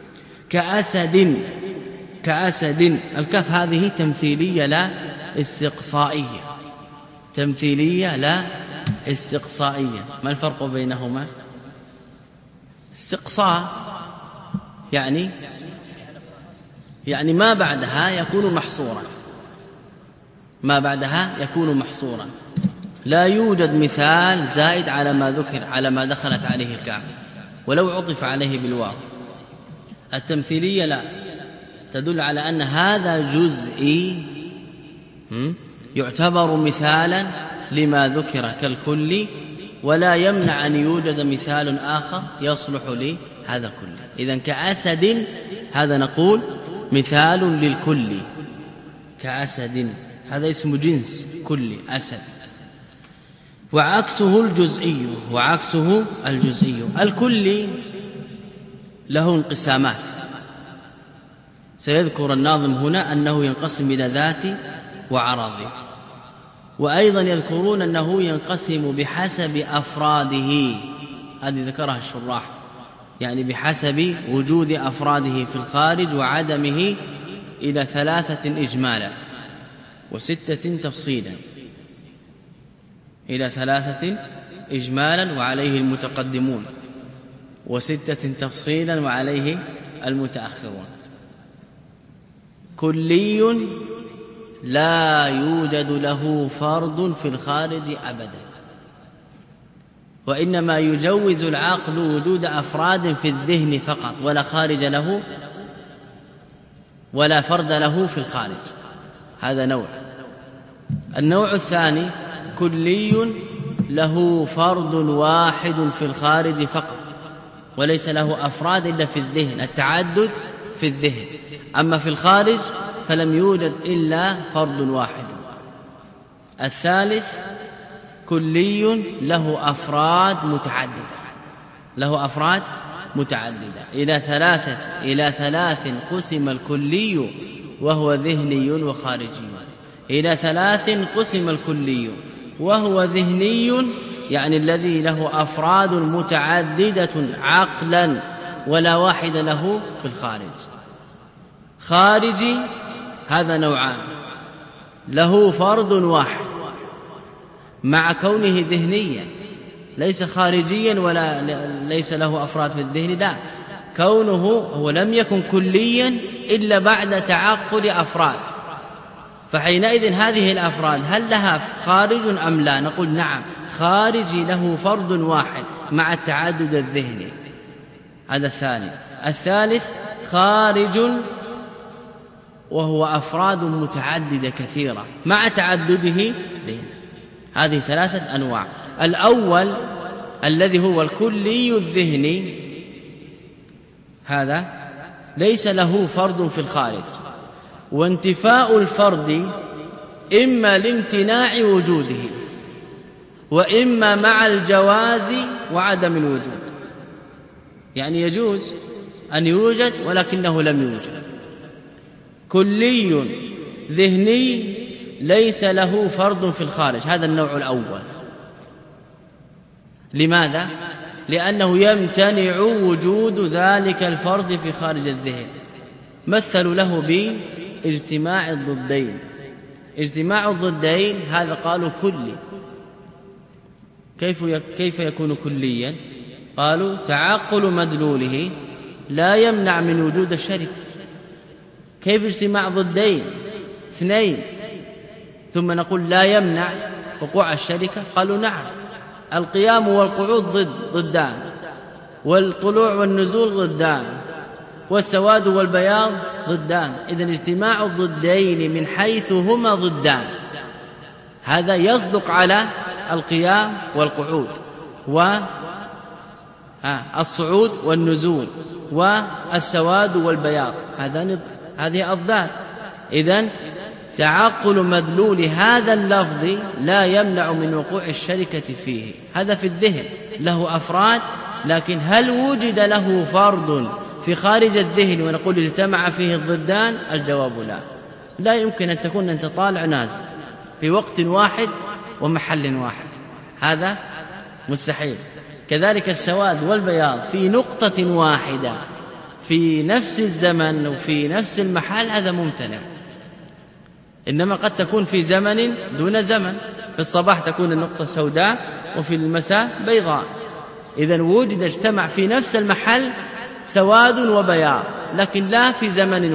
كأسد الكاف هذه تمثيلية لا استقصائية، تمثيلية لا استقصائية. ما الفرق بينهما؟ استقصاء يعني ما بعدها يكون محصورا، ما بعدها يكون محصورا، لا يوجد مثال زائد على ما ذكر، على ما دخلت عليه الكاف ولو عطف عليه بالواو. التمثيلية لا، تدل على أن هذا جزئي يعتبر مثالا لما ذكر كالكل، ولا يمنع أن يوجد مثال آخر يصلح لهذا الكل. إذن كأسد هذا نقول مثال للكل، كأسد هذا اسم جنس كل أسد. وعكسه الجزئي، وعكسه الجزئي. الكل له انقسامات، سيذكر الناظم هنا أنه ينقسم إلى ذاتي وعرضي، وأيضا يذكرون أنه ينقسم بحسب أفراده، هذه ذكرها الشراح، يعني بحسب وجود أفراده في الخارج وعدمه، إلى 3 إجمالا و6 تفصيلا، إلى 3 إجمالا وعليه المتقدمون، و6 تفصيلا وعليه المتأخرون. كلي لا يوجد له فرد في الخارج أبدا، وإنما يجوز العقل وجود أفراد في الذهن فقط، ولا خارج له ولا فرد له في الخارج. هذا نوع. النوع الثاني كلي له فرد واحد في الخارج فقط، وليس له أفراد إلا في الذهن، التعدد في الذهن، أما في الخارج فلم يوجد إلا فرد واحد. الثالث كلي له أفراد متعددة، له أفراد متعددة، إلى 3 قسم الكلي وهو ذهني وخارجي. إلى 3 قسم الكلي وهو ذهني، يعني الذي له أفراد متعددة عقلا ولا واحد له في الخارج. خارجي هذا نوعان، له فرد واحد مع كونه ذهنيا، ليس خارجيا ولا ليس له أفراد في الذهن، لا، كونه هو لم يكن كليا إلا بعد تعقل أفراد، فحينئذ هذه الأفراد هل لها خارج أم لا؟ نقول نعم، خارجي له فرد واحد مع التعدد الذهني. هذا الثاني. الثالث خارج وهو أفراد متعددة كثيرة مع تعدده ذهني. هذه 3 أنواع. الأول الذي هو الكلي الذهني، هذا ليس له فرد في الخارج، وانتفاء الفرد إما لامتناع وجوده وإما مع الجواز وعدم الوجود، يعني يجوز أن يوجد ولكنه لم يوجد. كلي ذهني ليس له فرد في الخارج، هذا النوع الأول. لماذا؟ لأنه يمتنع وجود ذلك الفرد في خارج الذهن. مثلوا له باجتماع الضدين. اجتماع الضدين هذا قالوا كلي. كيف يكون كليا؟ قالوا تعقل مدلوله لا يمنع من وجود الشركة. كيف اجتماع ضدين اثنين ثم نقول لا يمنع وقوع الشركة؟ قالوا نعم، القيام والقعود ضدان، والطلوع والنزول ضدان، والسواد والبياض ضدان. إذن اجتماع الضدين من حيث هما ضدان هذا يصدق على القيام والقعود والصعود والنزول والسواد والبياض، هذه أضداد. إذن تعقل مدلول هذا اللفظ لا يمنع من وقوع الشركة فيه. هذا في الذهن له أفراد، لكن هل وجد له فرد في خارج الذهن ونقول اجتمع فيه الضدان؟ الجواب لا يمكن أن تكون أنت طالع نازل في وقت واحد ومحل واحد، هذا مستحيل. كذلك السواد والبياض في نقطة واحدة في نفس الزمن وفي نفس المحل، هذا ممتنع. إنما قد تكون في زمن دون زمن، في الصباح تكون النقطة سوداء وفي المساء بيضاء. إذن وجد اجتمع في نفس المحل سواد وبياض، لكن لا في زمن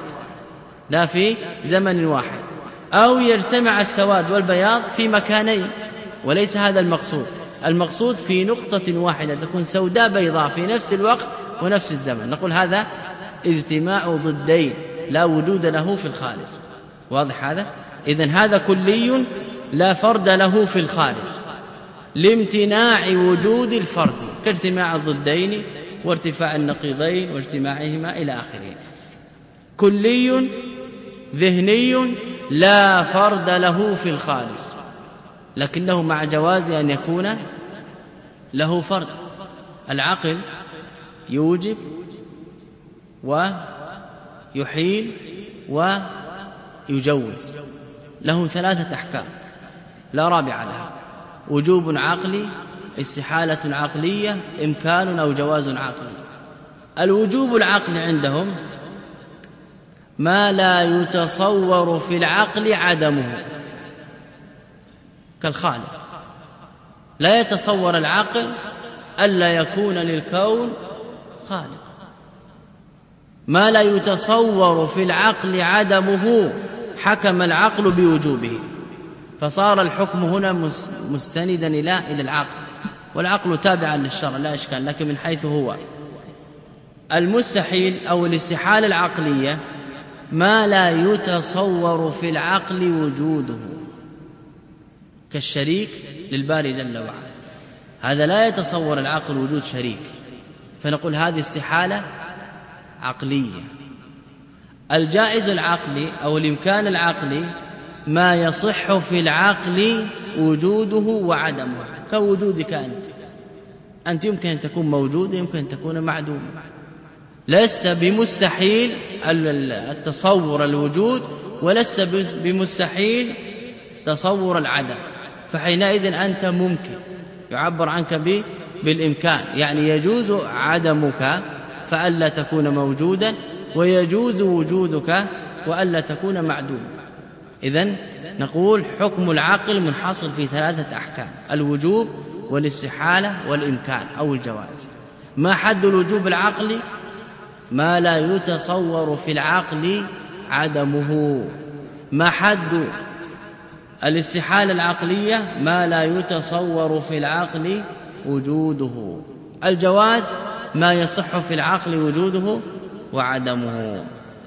واحد، أو يجتمع السواد والبياض في مكانين، وليس هذا المقصود. المقصود في نقطة واحدة تكون سوداء بيضاء في نفس الوقت ونفس الزمن، نقول هذا اجتماع ضدين لا وجود له في الخارج. واضح هذا؟ إذن هذا كلي لا فرد له في الخارج لامتناع وجود الفرد، كاجتماع الضدين وارتفاع النقيضين واجتماعهما إلى آخره. كلي ذهني لا فرد له في الخارج، لكنه مع جواز أن يكون له فرد. العقل يوجب ويحيل ويجوز، له 3 أحكام لا رابع لها: وجوب عقلي، استحالة عقلية، إمكان أو جواز عقلي. الوجوب العقلي عندهم ما لا يتصور في العقل عدمه، كالخالق. لا يتصور العقل ألا يكون للكون خالق. ما لا يتصور في العقل عدمه حكم العقل بوجوبه، فصار الحكم هنا مستندا إلى العقل، والعقل تابعا للشرع لا إشكال، لكن من حيث هو المستحيل أو الاستحالة العقلية ما لا يتصور في العقل وجوده، كالشريك للباري جل وعلا، هذا لا يتصور العقل وجود شريك، فنقول هذه استحالة عقلية. الجائز العقلي أو الإمكان العقلي ما يصح في العقل وجوده وعدمه، كوجودك أنت يمكن أن تكون موجود، يمكن أن تكون معدوم. ليس بمستحيل التصور الوجود، وليس بمستحيل تصور العدم، فحينئذ أنت ممكن يعبر عنك بالإمكان، يعني يجوز عدمك فألا تكون موجودا، ويجوز وجودك وألا تكون معدوما. إذن نقول حكم العقل منحصر في 3 أحكام: الوجوب والاستحالة والإمكان أو الجواز. ما حد الوجوب العقلي؟ ما لا يتصور في العقل عدمه. ما حد الاستحالة العقلية؟ ما لا يتصور في العقل وجوده. الجواز ما يصح في العقل وجوده وعدمه.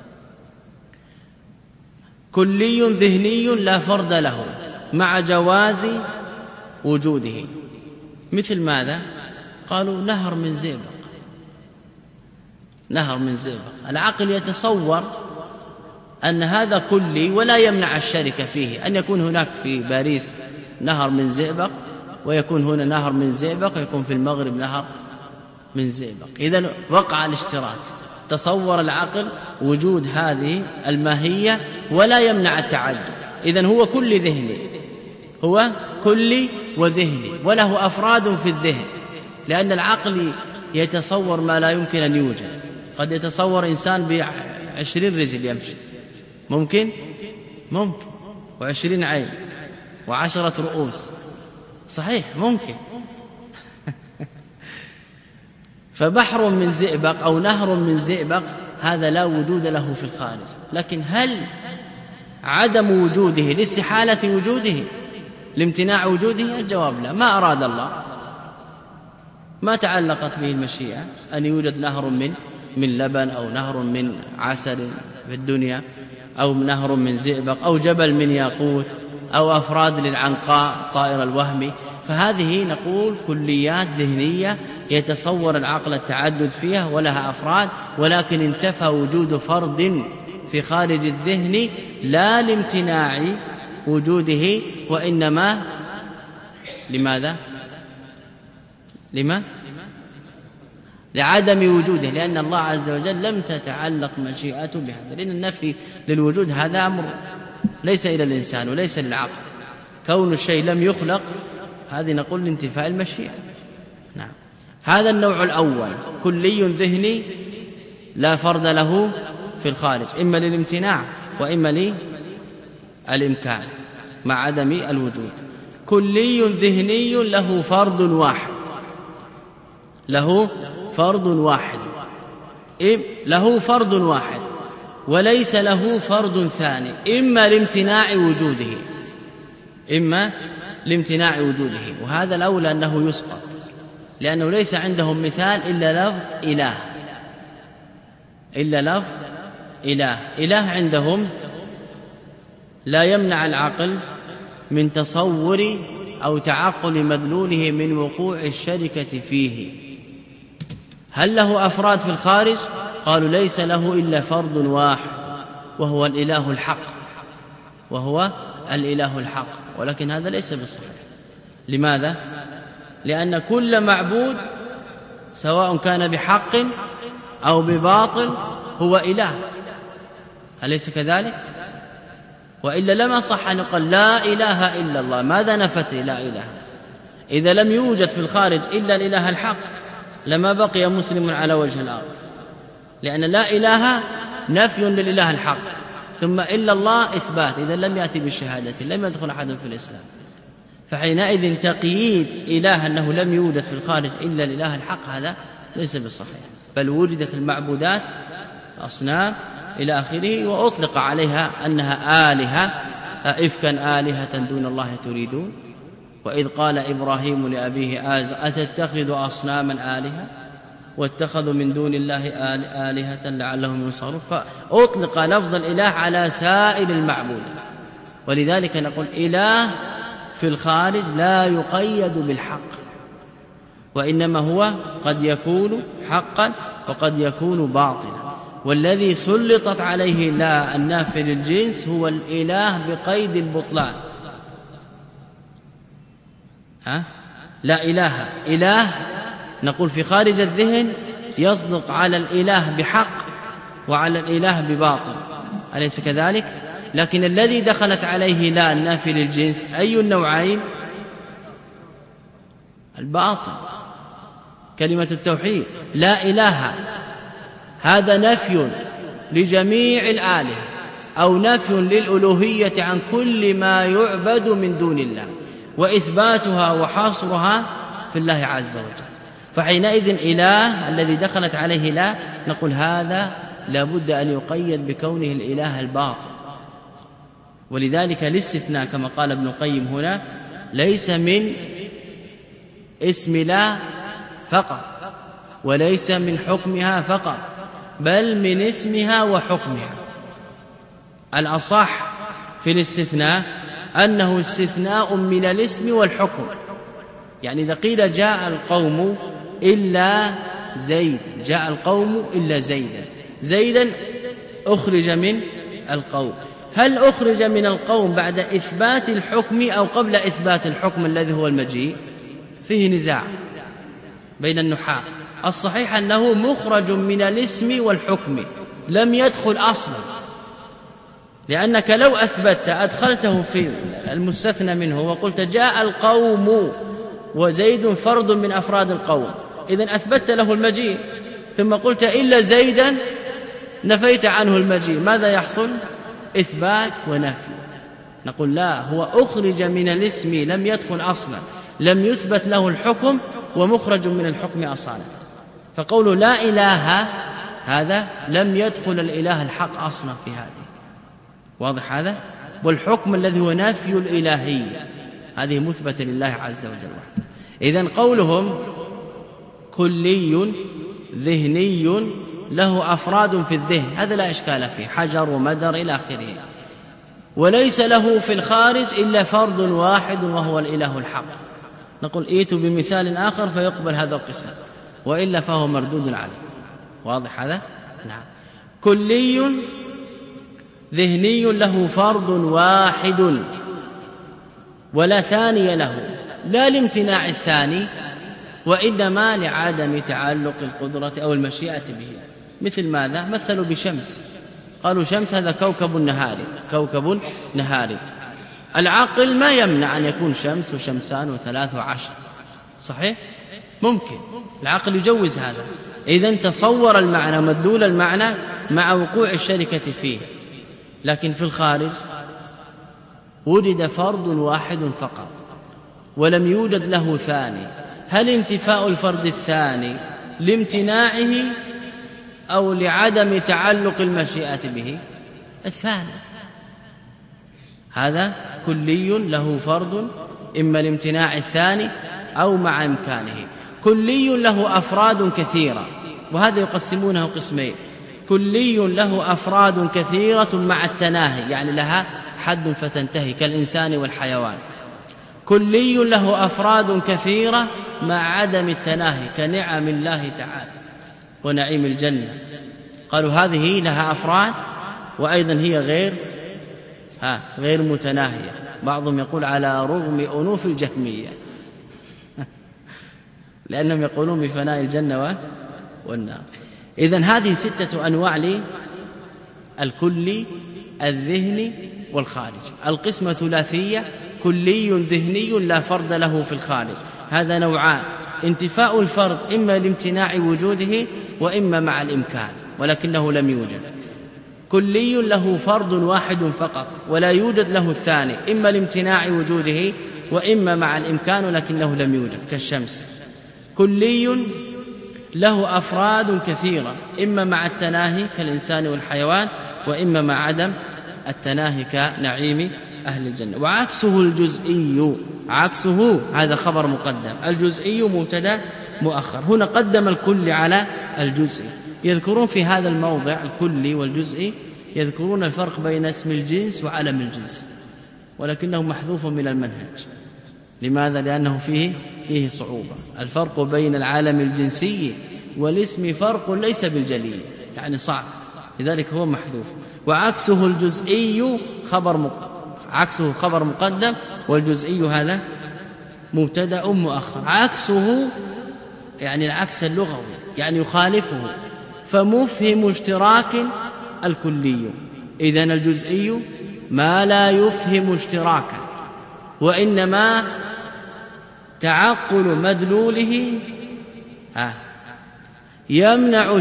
كلي ذهني لا فرد له مع جواز وجوده. مثل ماذا؟ قالوا نهر من زئبق. نهر من زئبق، العقل يتصور أن هذا كلي ولا يمنع الشركة فيه، أن يكون هناك في باريس نهر من زئبق ويكون هنا نهر من زئبق، ويكون في المغرب نهر من زئبق. إذن وقع الاشتراك. تصور العقل وجود هذه الماهية ولا يمنع التعدد. إذن هو كل ذهني، هو كلي وذهني، وله أفراد في الذهن، لأن العقل يتصور ما لا يمكن أن يوجد. قد يتصور إنسان ب20 رجل يمشي، ممكن 20 عين 10 رؤوس، صحيح ممكن. فبحر من زئبق أو نهر من زئبق هذا لا وجود له في الخارج. لكن هل عدم وجوده لاستحالة وجوده، لامتناع وجوده؟ الجواب لا. ما أراد الله، ما تعلقت به المشيئة أن يوجد نهر من لبن أو نهر من عسل في الدنيا، أو نهر من زئبق، أو جبل من ياقوت، أو أفراد للعنقاء طائر الوهم. فهذه نقول كليات ذهنية يتصور العقل التعدد فيها ولها أفراد، ولكن انتفى وجود فرد في خارج الذهن لا لامتناع وجوده، وإنما لماذا؟ لعدم وجوده، لأن الله عز وجل لم تتعلق مشيئته بهذا. لأن النفي للوجود هذا أمر ليس إلى الإنسان وليس للعقل. كون الشيء لم يخلق هذه نقول لانتفاء المشيئة. نعم، هذا النوع الأول كلي ذهني لا فرد له في الخارج، إما للامتناع وإما للإمكان مع عدم الوجود. كلي ذهني له فرد واحد، له فرد واحد وليس له فرد ثاني، إما لامتناع وجوده، وهذا الأولى أنه يسقط، لأنه ليس عندهم مثال إلا لفظ إله عندهم لا يمنع العقل من تصور أو تعقل مدلوله من وقوع الشركة فيه. هل له أفراد في الخارج؟ قالوا ليس له إلا فرد واحد وهو الإله الحق، ولكن هذا ليس بالصحيح. لماذا؟ لأن كل معبود سواء كان بحق أو بباطل هو إله، أليس كذلك؟ وإلا لما صح أن يقال لا إله إلا الله. ماذا نفت لا إله؟ إذا لم يوجد في الخارج إلا الإله الحق لما بقي مسلم على وجه الأرض، لأن لا إله نفي للإله الحق، ثم إلا الله إثبات. إذا لم يأتي بالشهادة لم يدخل أحد في الإسلام. فحينئذ تقييد إله أنه لم يوجد في الخارج إلا الإله الحق هذا ليس بالصحيح، بل وجدت المعبودات أصنام إلى آخره، وأطلق عليها أنها آلهة، أئفكا آلهة دون الله تريدون. وإذ قال إبراهيم لأبيه آزر أتتخذ أصناما آلهة واتخذوا من دون الله آلهة لعلهم ينصرون. فأطلق لفظ الإله على سائر المعبودات. ولذلك نقول إله في الخارج لا يقيد بالحق، وإنما هو قد يكون حقا وقد يكون باطلا. والذي سلطت عليه لا النافي للجنس هو الإله بقيد البطلان. لا إله نقول في خارج الذهن يصدق على الإله بحق وعلى الإله بباطل، أليس كذلك؟ لكن الذي دخلت عليه لا النافي للجنس أي النوعين؟ الباطل. كلمة التوحيد لا إله هذا نفي لجميع الآلهة أو نفي للألوهية عن كل ما يعبد من دون الله، وإثباتها وحصرها في الله عز وجل. فحينئذ إله الذي دخلت عليه لا نقول هذا لابد أن يقيد بكونه الإله الباطل. ولذلك الاستثناء كما قال ابن القيم هنا ليس من اسم لا فقط، وليس من حكمها فقط، بل من اسمها وحكمها. الأصح في الاستثناء أنه استثناء من الاسم والحكم. يعني إذا قيل جاء القوم إلا زيد، جاء القوم إلا زيدا أخرج من القوم. هل أخرج من القوم بعد إثبات الحكم أو قبل إثبات الحكم الذي هو المجيء؟ فيه نزاع بين النحاة. الصحيح أنه مخرج من الاسم والحكم، لم يدخل أصلا، لأنك لو أثبت أدخلته في المستثنى منه وقلت جاء القوم وزيد فرد من أفراد القوم، إذن أثبت له المجيء، ثم قلت إلا زيدا نفيت عنه المجيء، ماذا يحصل؟ إثبات ونفي. نقول لا، هو أخرج من الاسم لم يدخل أصلا، لم يثبت له الحكم ومخرج من الحكم أصالا. فقول لا إله هذا لم يدخل الإله الحق أصلا في هذه، واضح هذا؟ والحكم الذي هو نفي الإلهية هذه مثبتة لله عز وجل وحده. إذن قولهم كلي ذهني له أفراد في الذهن هذا لا إشكال فيه، حجر ومدر إلى آخره، وليس له في الخارج إلا فرد واحد وهو الإله الحق. نقول ائتوا بمثال آخر فيقبل هذا القسم، وإلا فهو مردود عليه. واضح هذا؟ نعم. كلي ذهني له فرد واحد ولا ثاني له، لا لامتناع الثاني وإنما لعدم تعلق القدرة أو المشيئة به. مثل ماذا؟ مثلوا بشمس، قالوا شمس هذا كوكب نهاري، كوكب نهاري. العقل ما يمنع أن يكون شمس وشمسان وثلاث وعشر، صحيح؟ ممكن، العقل يجوز هذا. إذن تصور المعنى مدلول المعنى مع وقوع الشركة فيه. لكن في الخارج وجد فرد واحد فقط ولم يوجد له ثاني، هل انتفاء الفرد الثاني لامتناعه أو لعدم تعلق المشيئة به؟ الثاني. هذا كلي له فرد إما لامتناع الثاني أو مع إمكانه. كلي له أفراد كثيرة، وهذا يقسمونه قسمين: كلي له أفراد كثيرة مع التناهي، يعني لها حد فتنتهي كالإنسان والحيوان. كلي له أفراد كثيرة مع عدم التناهي كنعم الله تعالى ونعيم الجنة. قالوا هذه لها أفراد وأيضا هي غير متناهية. بعضهم يقول على رغم أنوف الجهمية لأنهم يقولون بفناء الجنة والنار. إذن هذه 6 أنواع للكلي الذهني والخارج. القسمة ثلاثية: كلي ذهني لا فرد له في الخارج، هذا نوعان: انتفاء الفرد إما لامتناع وجوده وإما مع الإمكان ولكنه لم يوجد. كلي له فرد واحد فقط ولا يوجد له الثاني، إما لامتناع وجوده وإما مع الإمكان ولكنه لم يوجد كالشمس. كلي له أفراد كثيرة إما مع التناهي كالإنسان والحيوان وإما مع عدم التناهي كنعيم أهل الجنة. وعكسه الجزئي، عكسه هذا خبر مقدم، الجزئي مبتدا مؤخر. هنا قدم الكل على الجزئي. يذكرون في هذا الموضع الكلي والجزئي يذكرون الفرق بين اسم الجنس وعلم الجنس، ولكنه محذوف من المنهج. لماذا؟ لأنه فيه صعوبة. الفرق بين العالم الجنسي والاسم فرق ليس بالجليل، يعني صعب، لذلك هو محذوف. وعكسه الجزئي عكسه خبر مقدم، والجزئي هذا مبتدا مؤخر. عكسه يعني العكس اللغوي، يعني يخالفه، فمفهم اشتراك الكلي. إذن الجزئي ما لا يفهم اشتراكا، وإنما تعقل مدلوله يمنع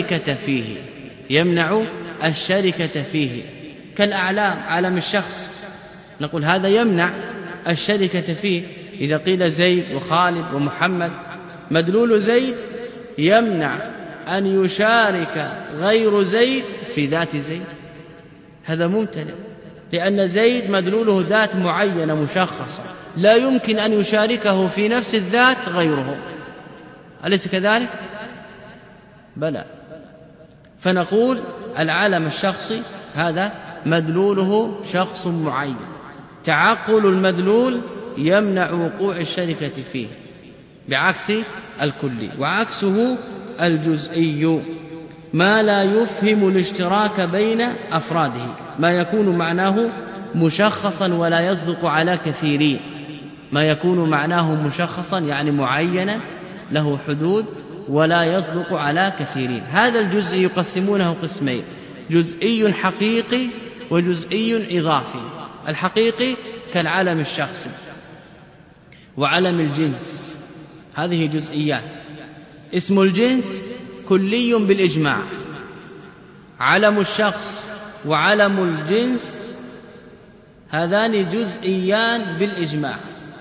الشركة فيه، كالأعلام، عالم الشخص نقول هذا يمنع الشركة فيه. إذا قيل زيد وخالد ومحمد، مدلول زيد يمنع أن يشارك غير زيد في ذات زيد، هذا ممتنع، لأن زيد مدلوله ذات معينة مشخصة لا يمكن أن يشاركه في نفس الذات غيره، أليس كذلك؟ بلى. فنقول العالم الشخصي هذا مدلوله شخص معين، تعقل المدلول يمنع وقوع الشركة فيه، بعكس الكلي. وعكسه الجزئي ما لا يفهم الاشتراك بين أفراده، ما يكون معناه مشخصا ولا يصدق على كثيرين. ما يكون معناه مشخصا يعني معينا له حدود ولا يصدق على كثيرين. هذا الجزء يقسمونه قسمين: جزئي حقيقي وجزئي إضافي. الحقيقي كالعلم الشخصي وعلم الجنس، هذه جزئيات. اسم الجنس كلي بالإجماع، علم الشخص وعلم الجنس هذان جزئيان بالإجماع.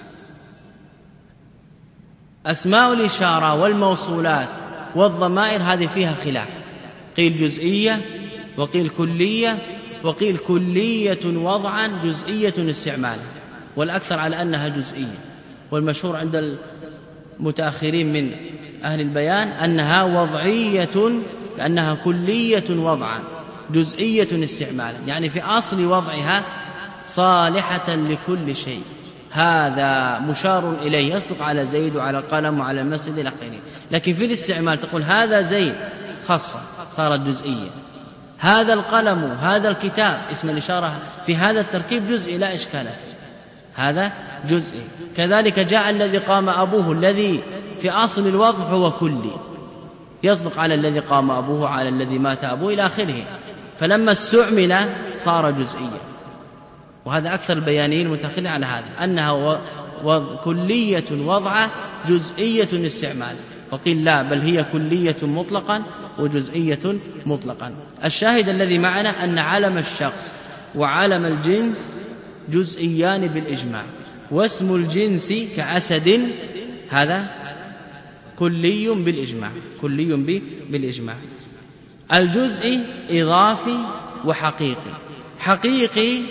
أسماء الإشارة والموصولات والضمائر هذه فيها خلاف، قيل جزئية وقيل كلية وقيل كلية وضعا جزئية استعمالا، والأكثر على أنها جزئية، والمشهور عند المتأخرين من أهل البيان أنها وضعية، أنها كلية وضعا جزئية استعمالا، يعني في أصل وضعها صالحة لكل شيء. هذا مشار إليه يصدق على زيد وعلى القلم وعلى المسجد إلى آخره. لكن في الاستعمال تقول هذا زيد خاصة صارت جزئية، هذا القلم هذا الكتاب اسم الإشارة في هذا التركيب جزئي لا إشكال، هذا جزئي. كذلك جاء الذي قام أبوه، الذي في أصل الوضع هو كلي، يصدق على الذي قام أبوه على الذي مات أبوه إلى آخره، فلما استعمل صار جزئيا. وهذا أكثر البيانيين متأخرين على هذا، أنها كلية وضع جزئية استعمال، وقيل لا، بل هي كلية مطلقا وجزئية مطلقا. الشاهد الذي معنا أن علم الشخص وعلم الجنس جزئيان بالإجماع، واسم الجنس كأسد هذا كلي بالإجماع، كلي بالإجماع. الجزء إضافي وحقيقي. حقيقي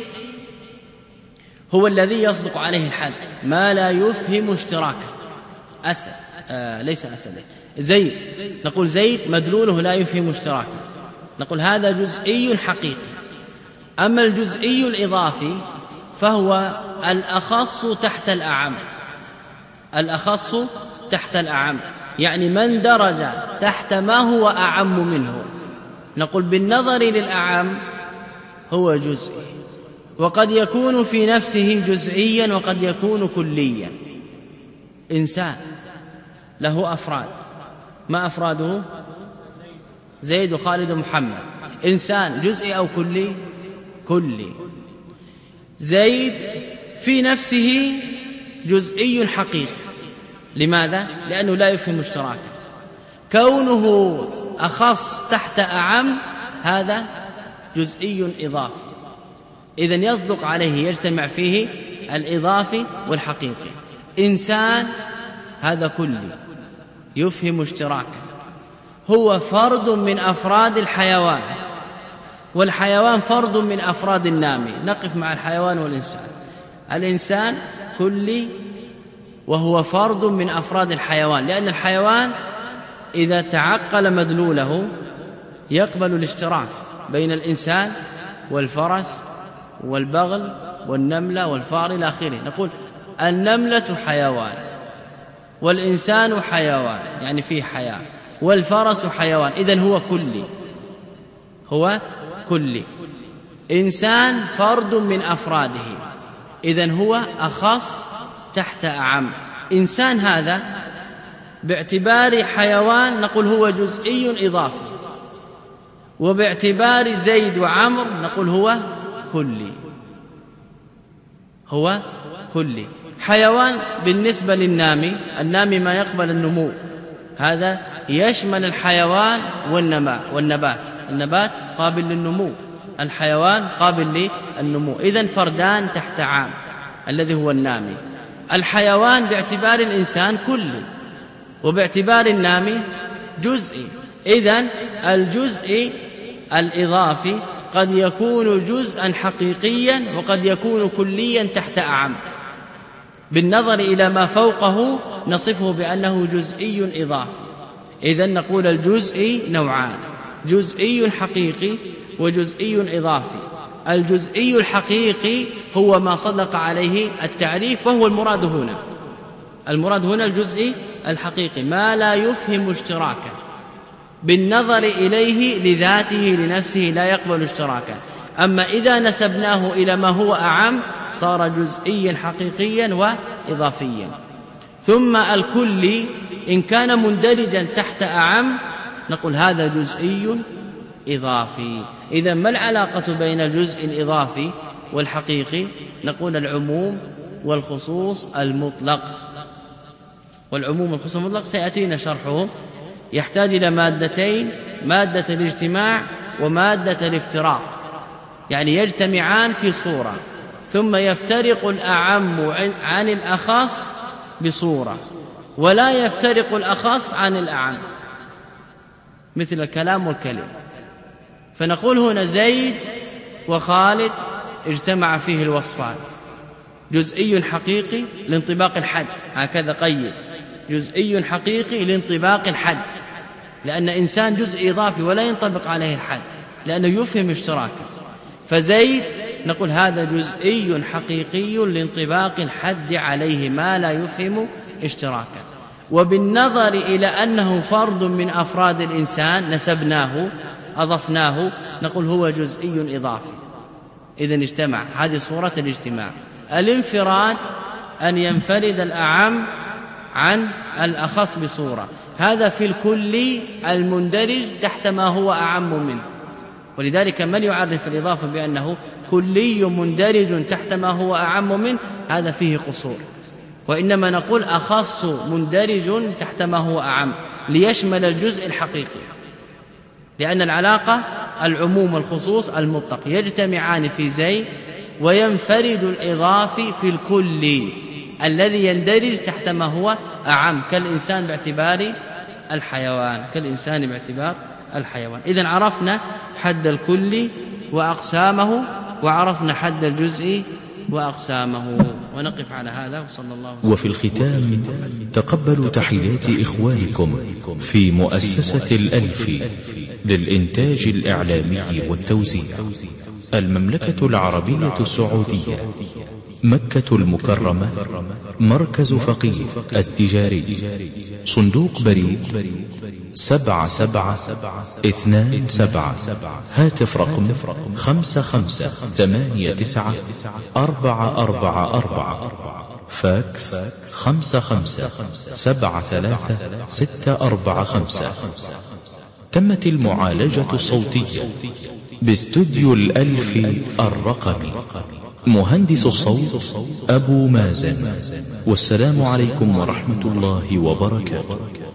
هو الذي يصدق عليه الحد، ما لا يفهم اشتراكه. أسد ليس أسد، زيد، نقول زيد مدلوله لا يفهم اشتراكه، نقول هذا جزئي حقيقي. أما الجزئي الإضافي فهو الأخص تحت الأعم، الأخص تحت الأعم، يعني من درج تحت ما هو أعم منه. نقول بالنظر للأعم هو جزئي، وقد يكون في نفسه جزئيا وقد يكون كليا. إنسان له أفراد، ما أفراده؟ زيد وخالد ومحمد. إنسان جزئي أو كلي؟ كلي. زيد في نفسه جزئي حقيقي، لماذا؟ لأنه لا يفهم اشتراكه. كونه أخص تحت أعم هذا جزئي إضافي، إذن يصدق عليه يجتمع فيه الإضافي والحقيقي. إنسان هذا كلي يفهم اشتراكه، هو فرد من أفراد الحيوان، والحيوان فرد من أفراد النامي. نقف مع الحيوان والإنسان. الإنسان كلي وهو فرد من أفراد الحيوان، لأن الحيوان إذا تعقل مدلوله يقبل الاشتراك بين الإنسان والفرس والبغل والنملة والفار إلى آخره. نقول النملة حيوان، والإنسان حيوان يعني فيه حياة، والفرس حيوان، إذن هو كلي، هو كلي. إنسان فرد من أفراده، إذن هو أخص تحت أعم. إنسان هذا باعتبار حيوان نقول هو جزئي إضافي، وباعتبار زيد وعمر نقول هو كلي، هو كلي. حيوان بالنسبة للنامي، النامي ما يقبل النمو، هذا يشمل الحيوان والنبات. النبات قابل للنمو، الحيوان قابل للنمو، إذن فردان تحت عام الذي هو النامي. الحيوان باعتبار الإنسان كلي، وباعتبار النامي جزئي. إذن الجزء الإضافي قد يكون جزءا حقيقيا وقد يكون كليا تحت أعم. بالنظر إلى ما فوقه نصفه بأنه جزئي إضافي. إذن نقول الجزء نوعان: جزئي حقيقي وجزئي إضافي. الجزئي الحقيقي هو ما صدق عليه التعريف، وهو المراد هنا. المراد هنا الجزء الحقيقي ما لا يفهم اشتراكه، بالنظر إليه لذاته لنفسه لا يقبل اشتراكه. أما إذا نسبناه إلى ما هو أعم صار جزئيا حقيقيا وإضافيا. ثم الكلي إن كان مندرجا تحت أعم نقول هذا جزئي إضافي. إذا ما العلاقة بين الجزء الإضافي والحقيقي؟ نقول العموم والخصوص المطلق. والعموم والخصوص المطلق سيأتينا شرحه، يحتاج إلى مادتين: مادة الاجتماع ومادة الافتراق، يعني يجتمعان في صورة ثم يفترق الأعم عن الأخص بصورة ولا يفترق الأخص عن الأعم، مثل الكلام والكلم. فنقول هنا زيد وخالد اجتمع فيه الوصفان: جزئي حقيقي لانطباق الحد، هكذا قيد: جزئي حقيقي لانطباق الحد، لأن إنسان جزء إضافي ولا ينطبق عليه الحد لأنه يفهم اشتراكه. فزيد نقول هذا جزئي حقيقي لانطباق الحد عليه ما لا يفهم اشتراكه. وبالنظر إلى أنه فرد من أفراد الإنسان نسبناه أضفناه نقول هو جزئي إضافي. إذن اجتمع، هذه صورة الاجتماع. الانفراد أن ينفرد الأعم عن الأخص بصورة، هذا في الكل المندرج تحت ما هو أعم منه. ولذلك من يعرف الإضافة بأنه كلي مندرج تحت ما هو أعم منه هذا فيه قصور، وإنما نقول أخص مندرج تحت ما هو أعم ليشمل الجزء الحقيقي، لأن العلاقة العموم والخصوص المطلق يجتمعان في زيد، وينفرد الإضافي في الكل الذي يندرج تحت ما هو أعم كالإنسان باعتبار الحيوان، كالإنسان باعتبار الحيوان. إذن عرفنا حد الكل وأقسامه، وعرفنا حد الجزء وأقسامه، ونقف على هذا وصلى الله وسلم. وفي الختام تقبلوا تحيات إخوانكم في مؤسسة الألفي للإنتاج الإعلامي والتوزيع، المملكة العربية السعودية، مكة المكرمة، مركز فقيه التجاري، صندوق بريد 7727، هاتف رقم 55894444، فاكس 55733645. تمت المعالجة الصوتية باستوديو الألفي الرقمي، مهندس الصوت أبو مازن. والسلام عليكم ورحمة الله وبركاته.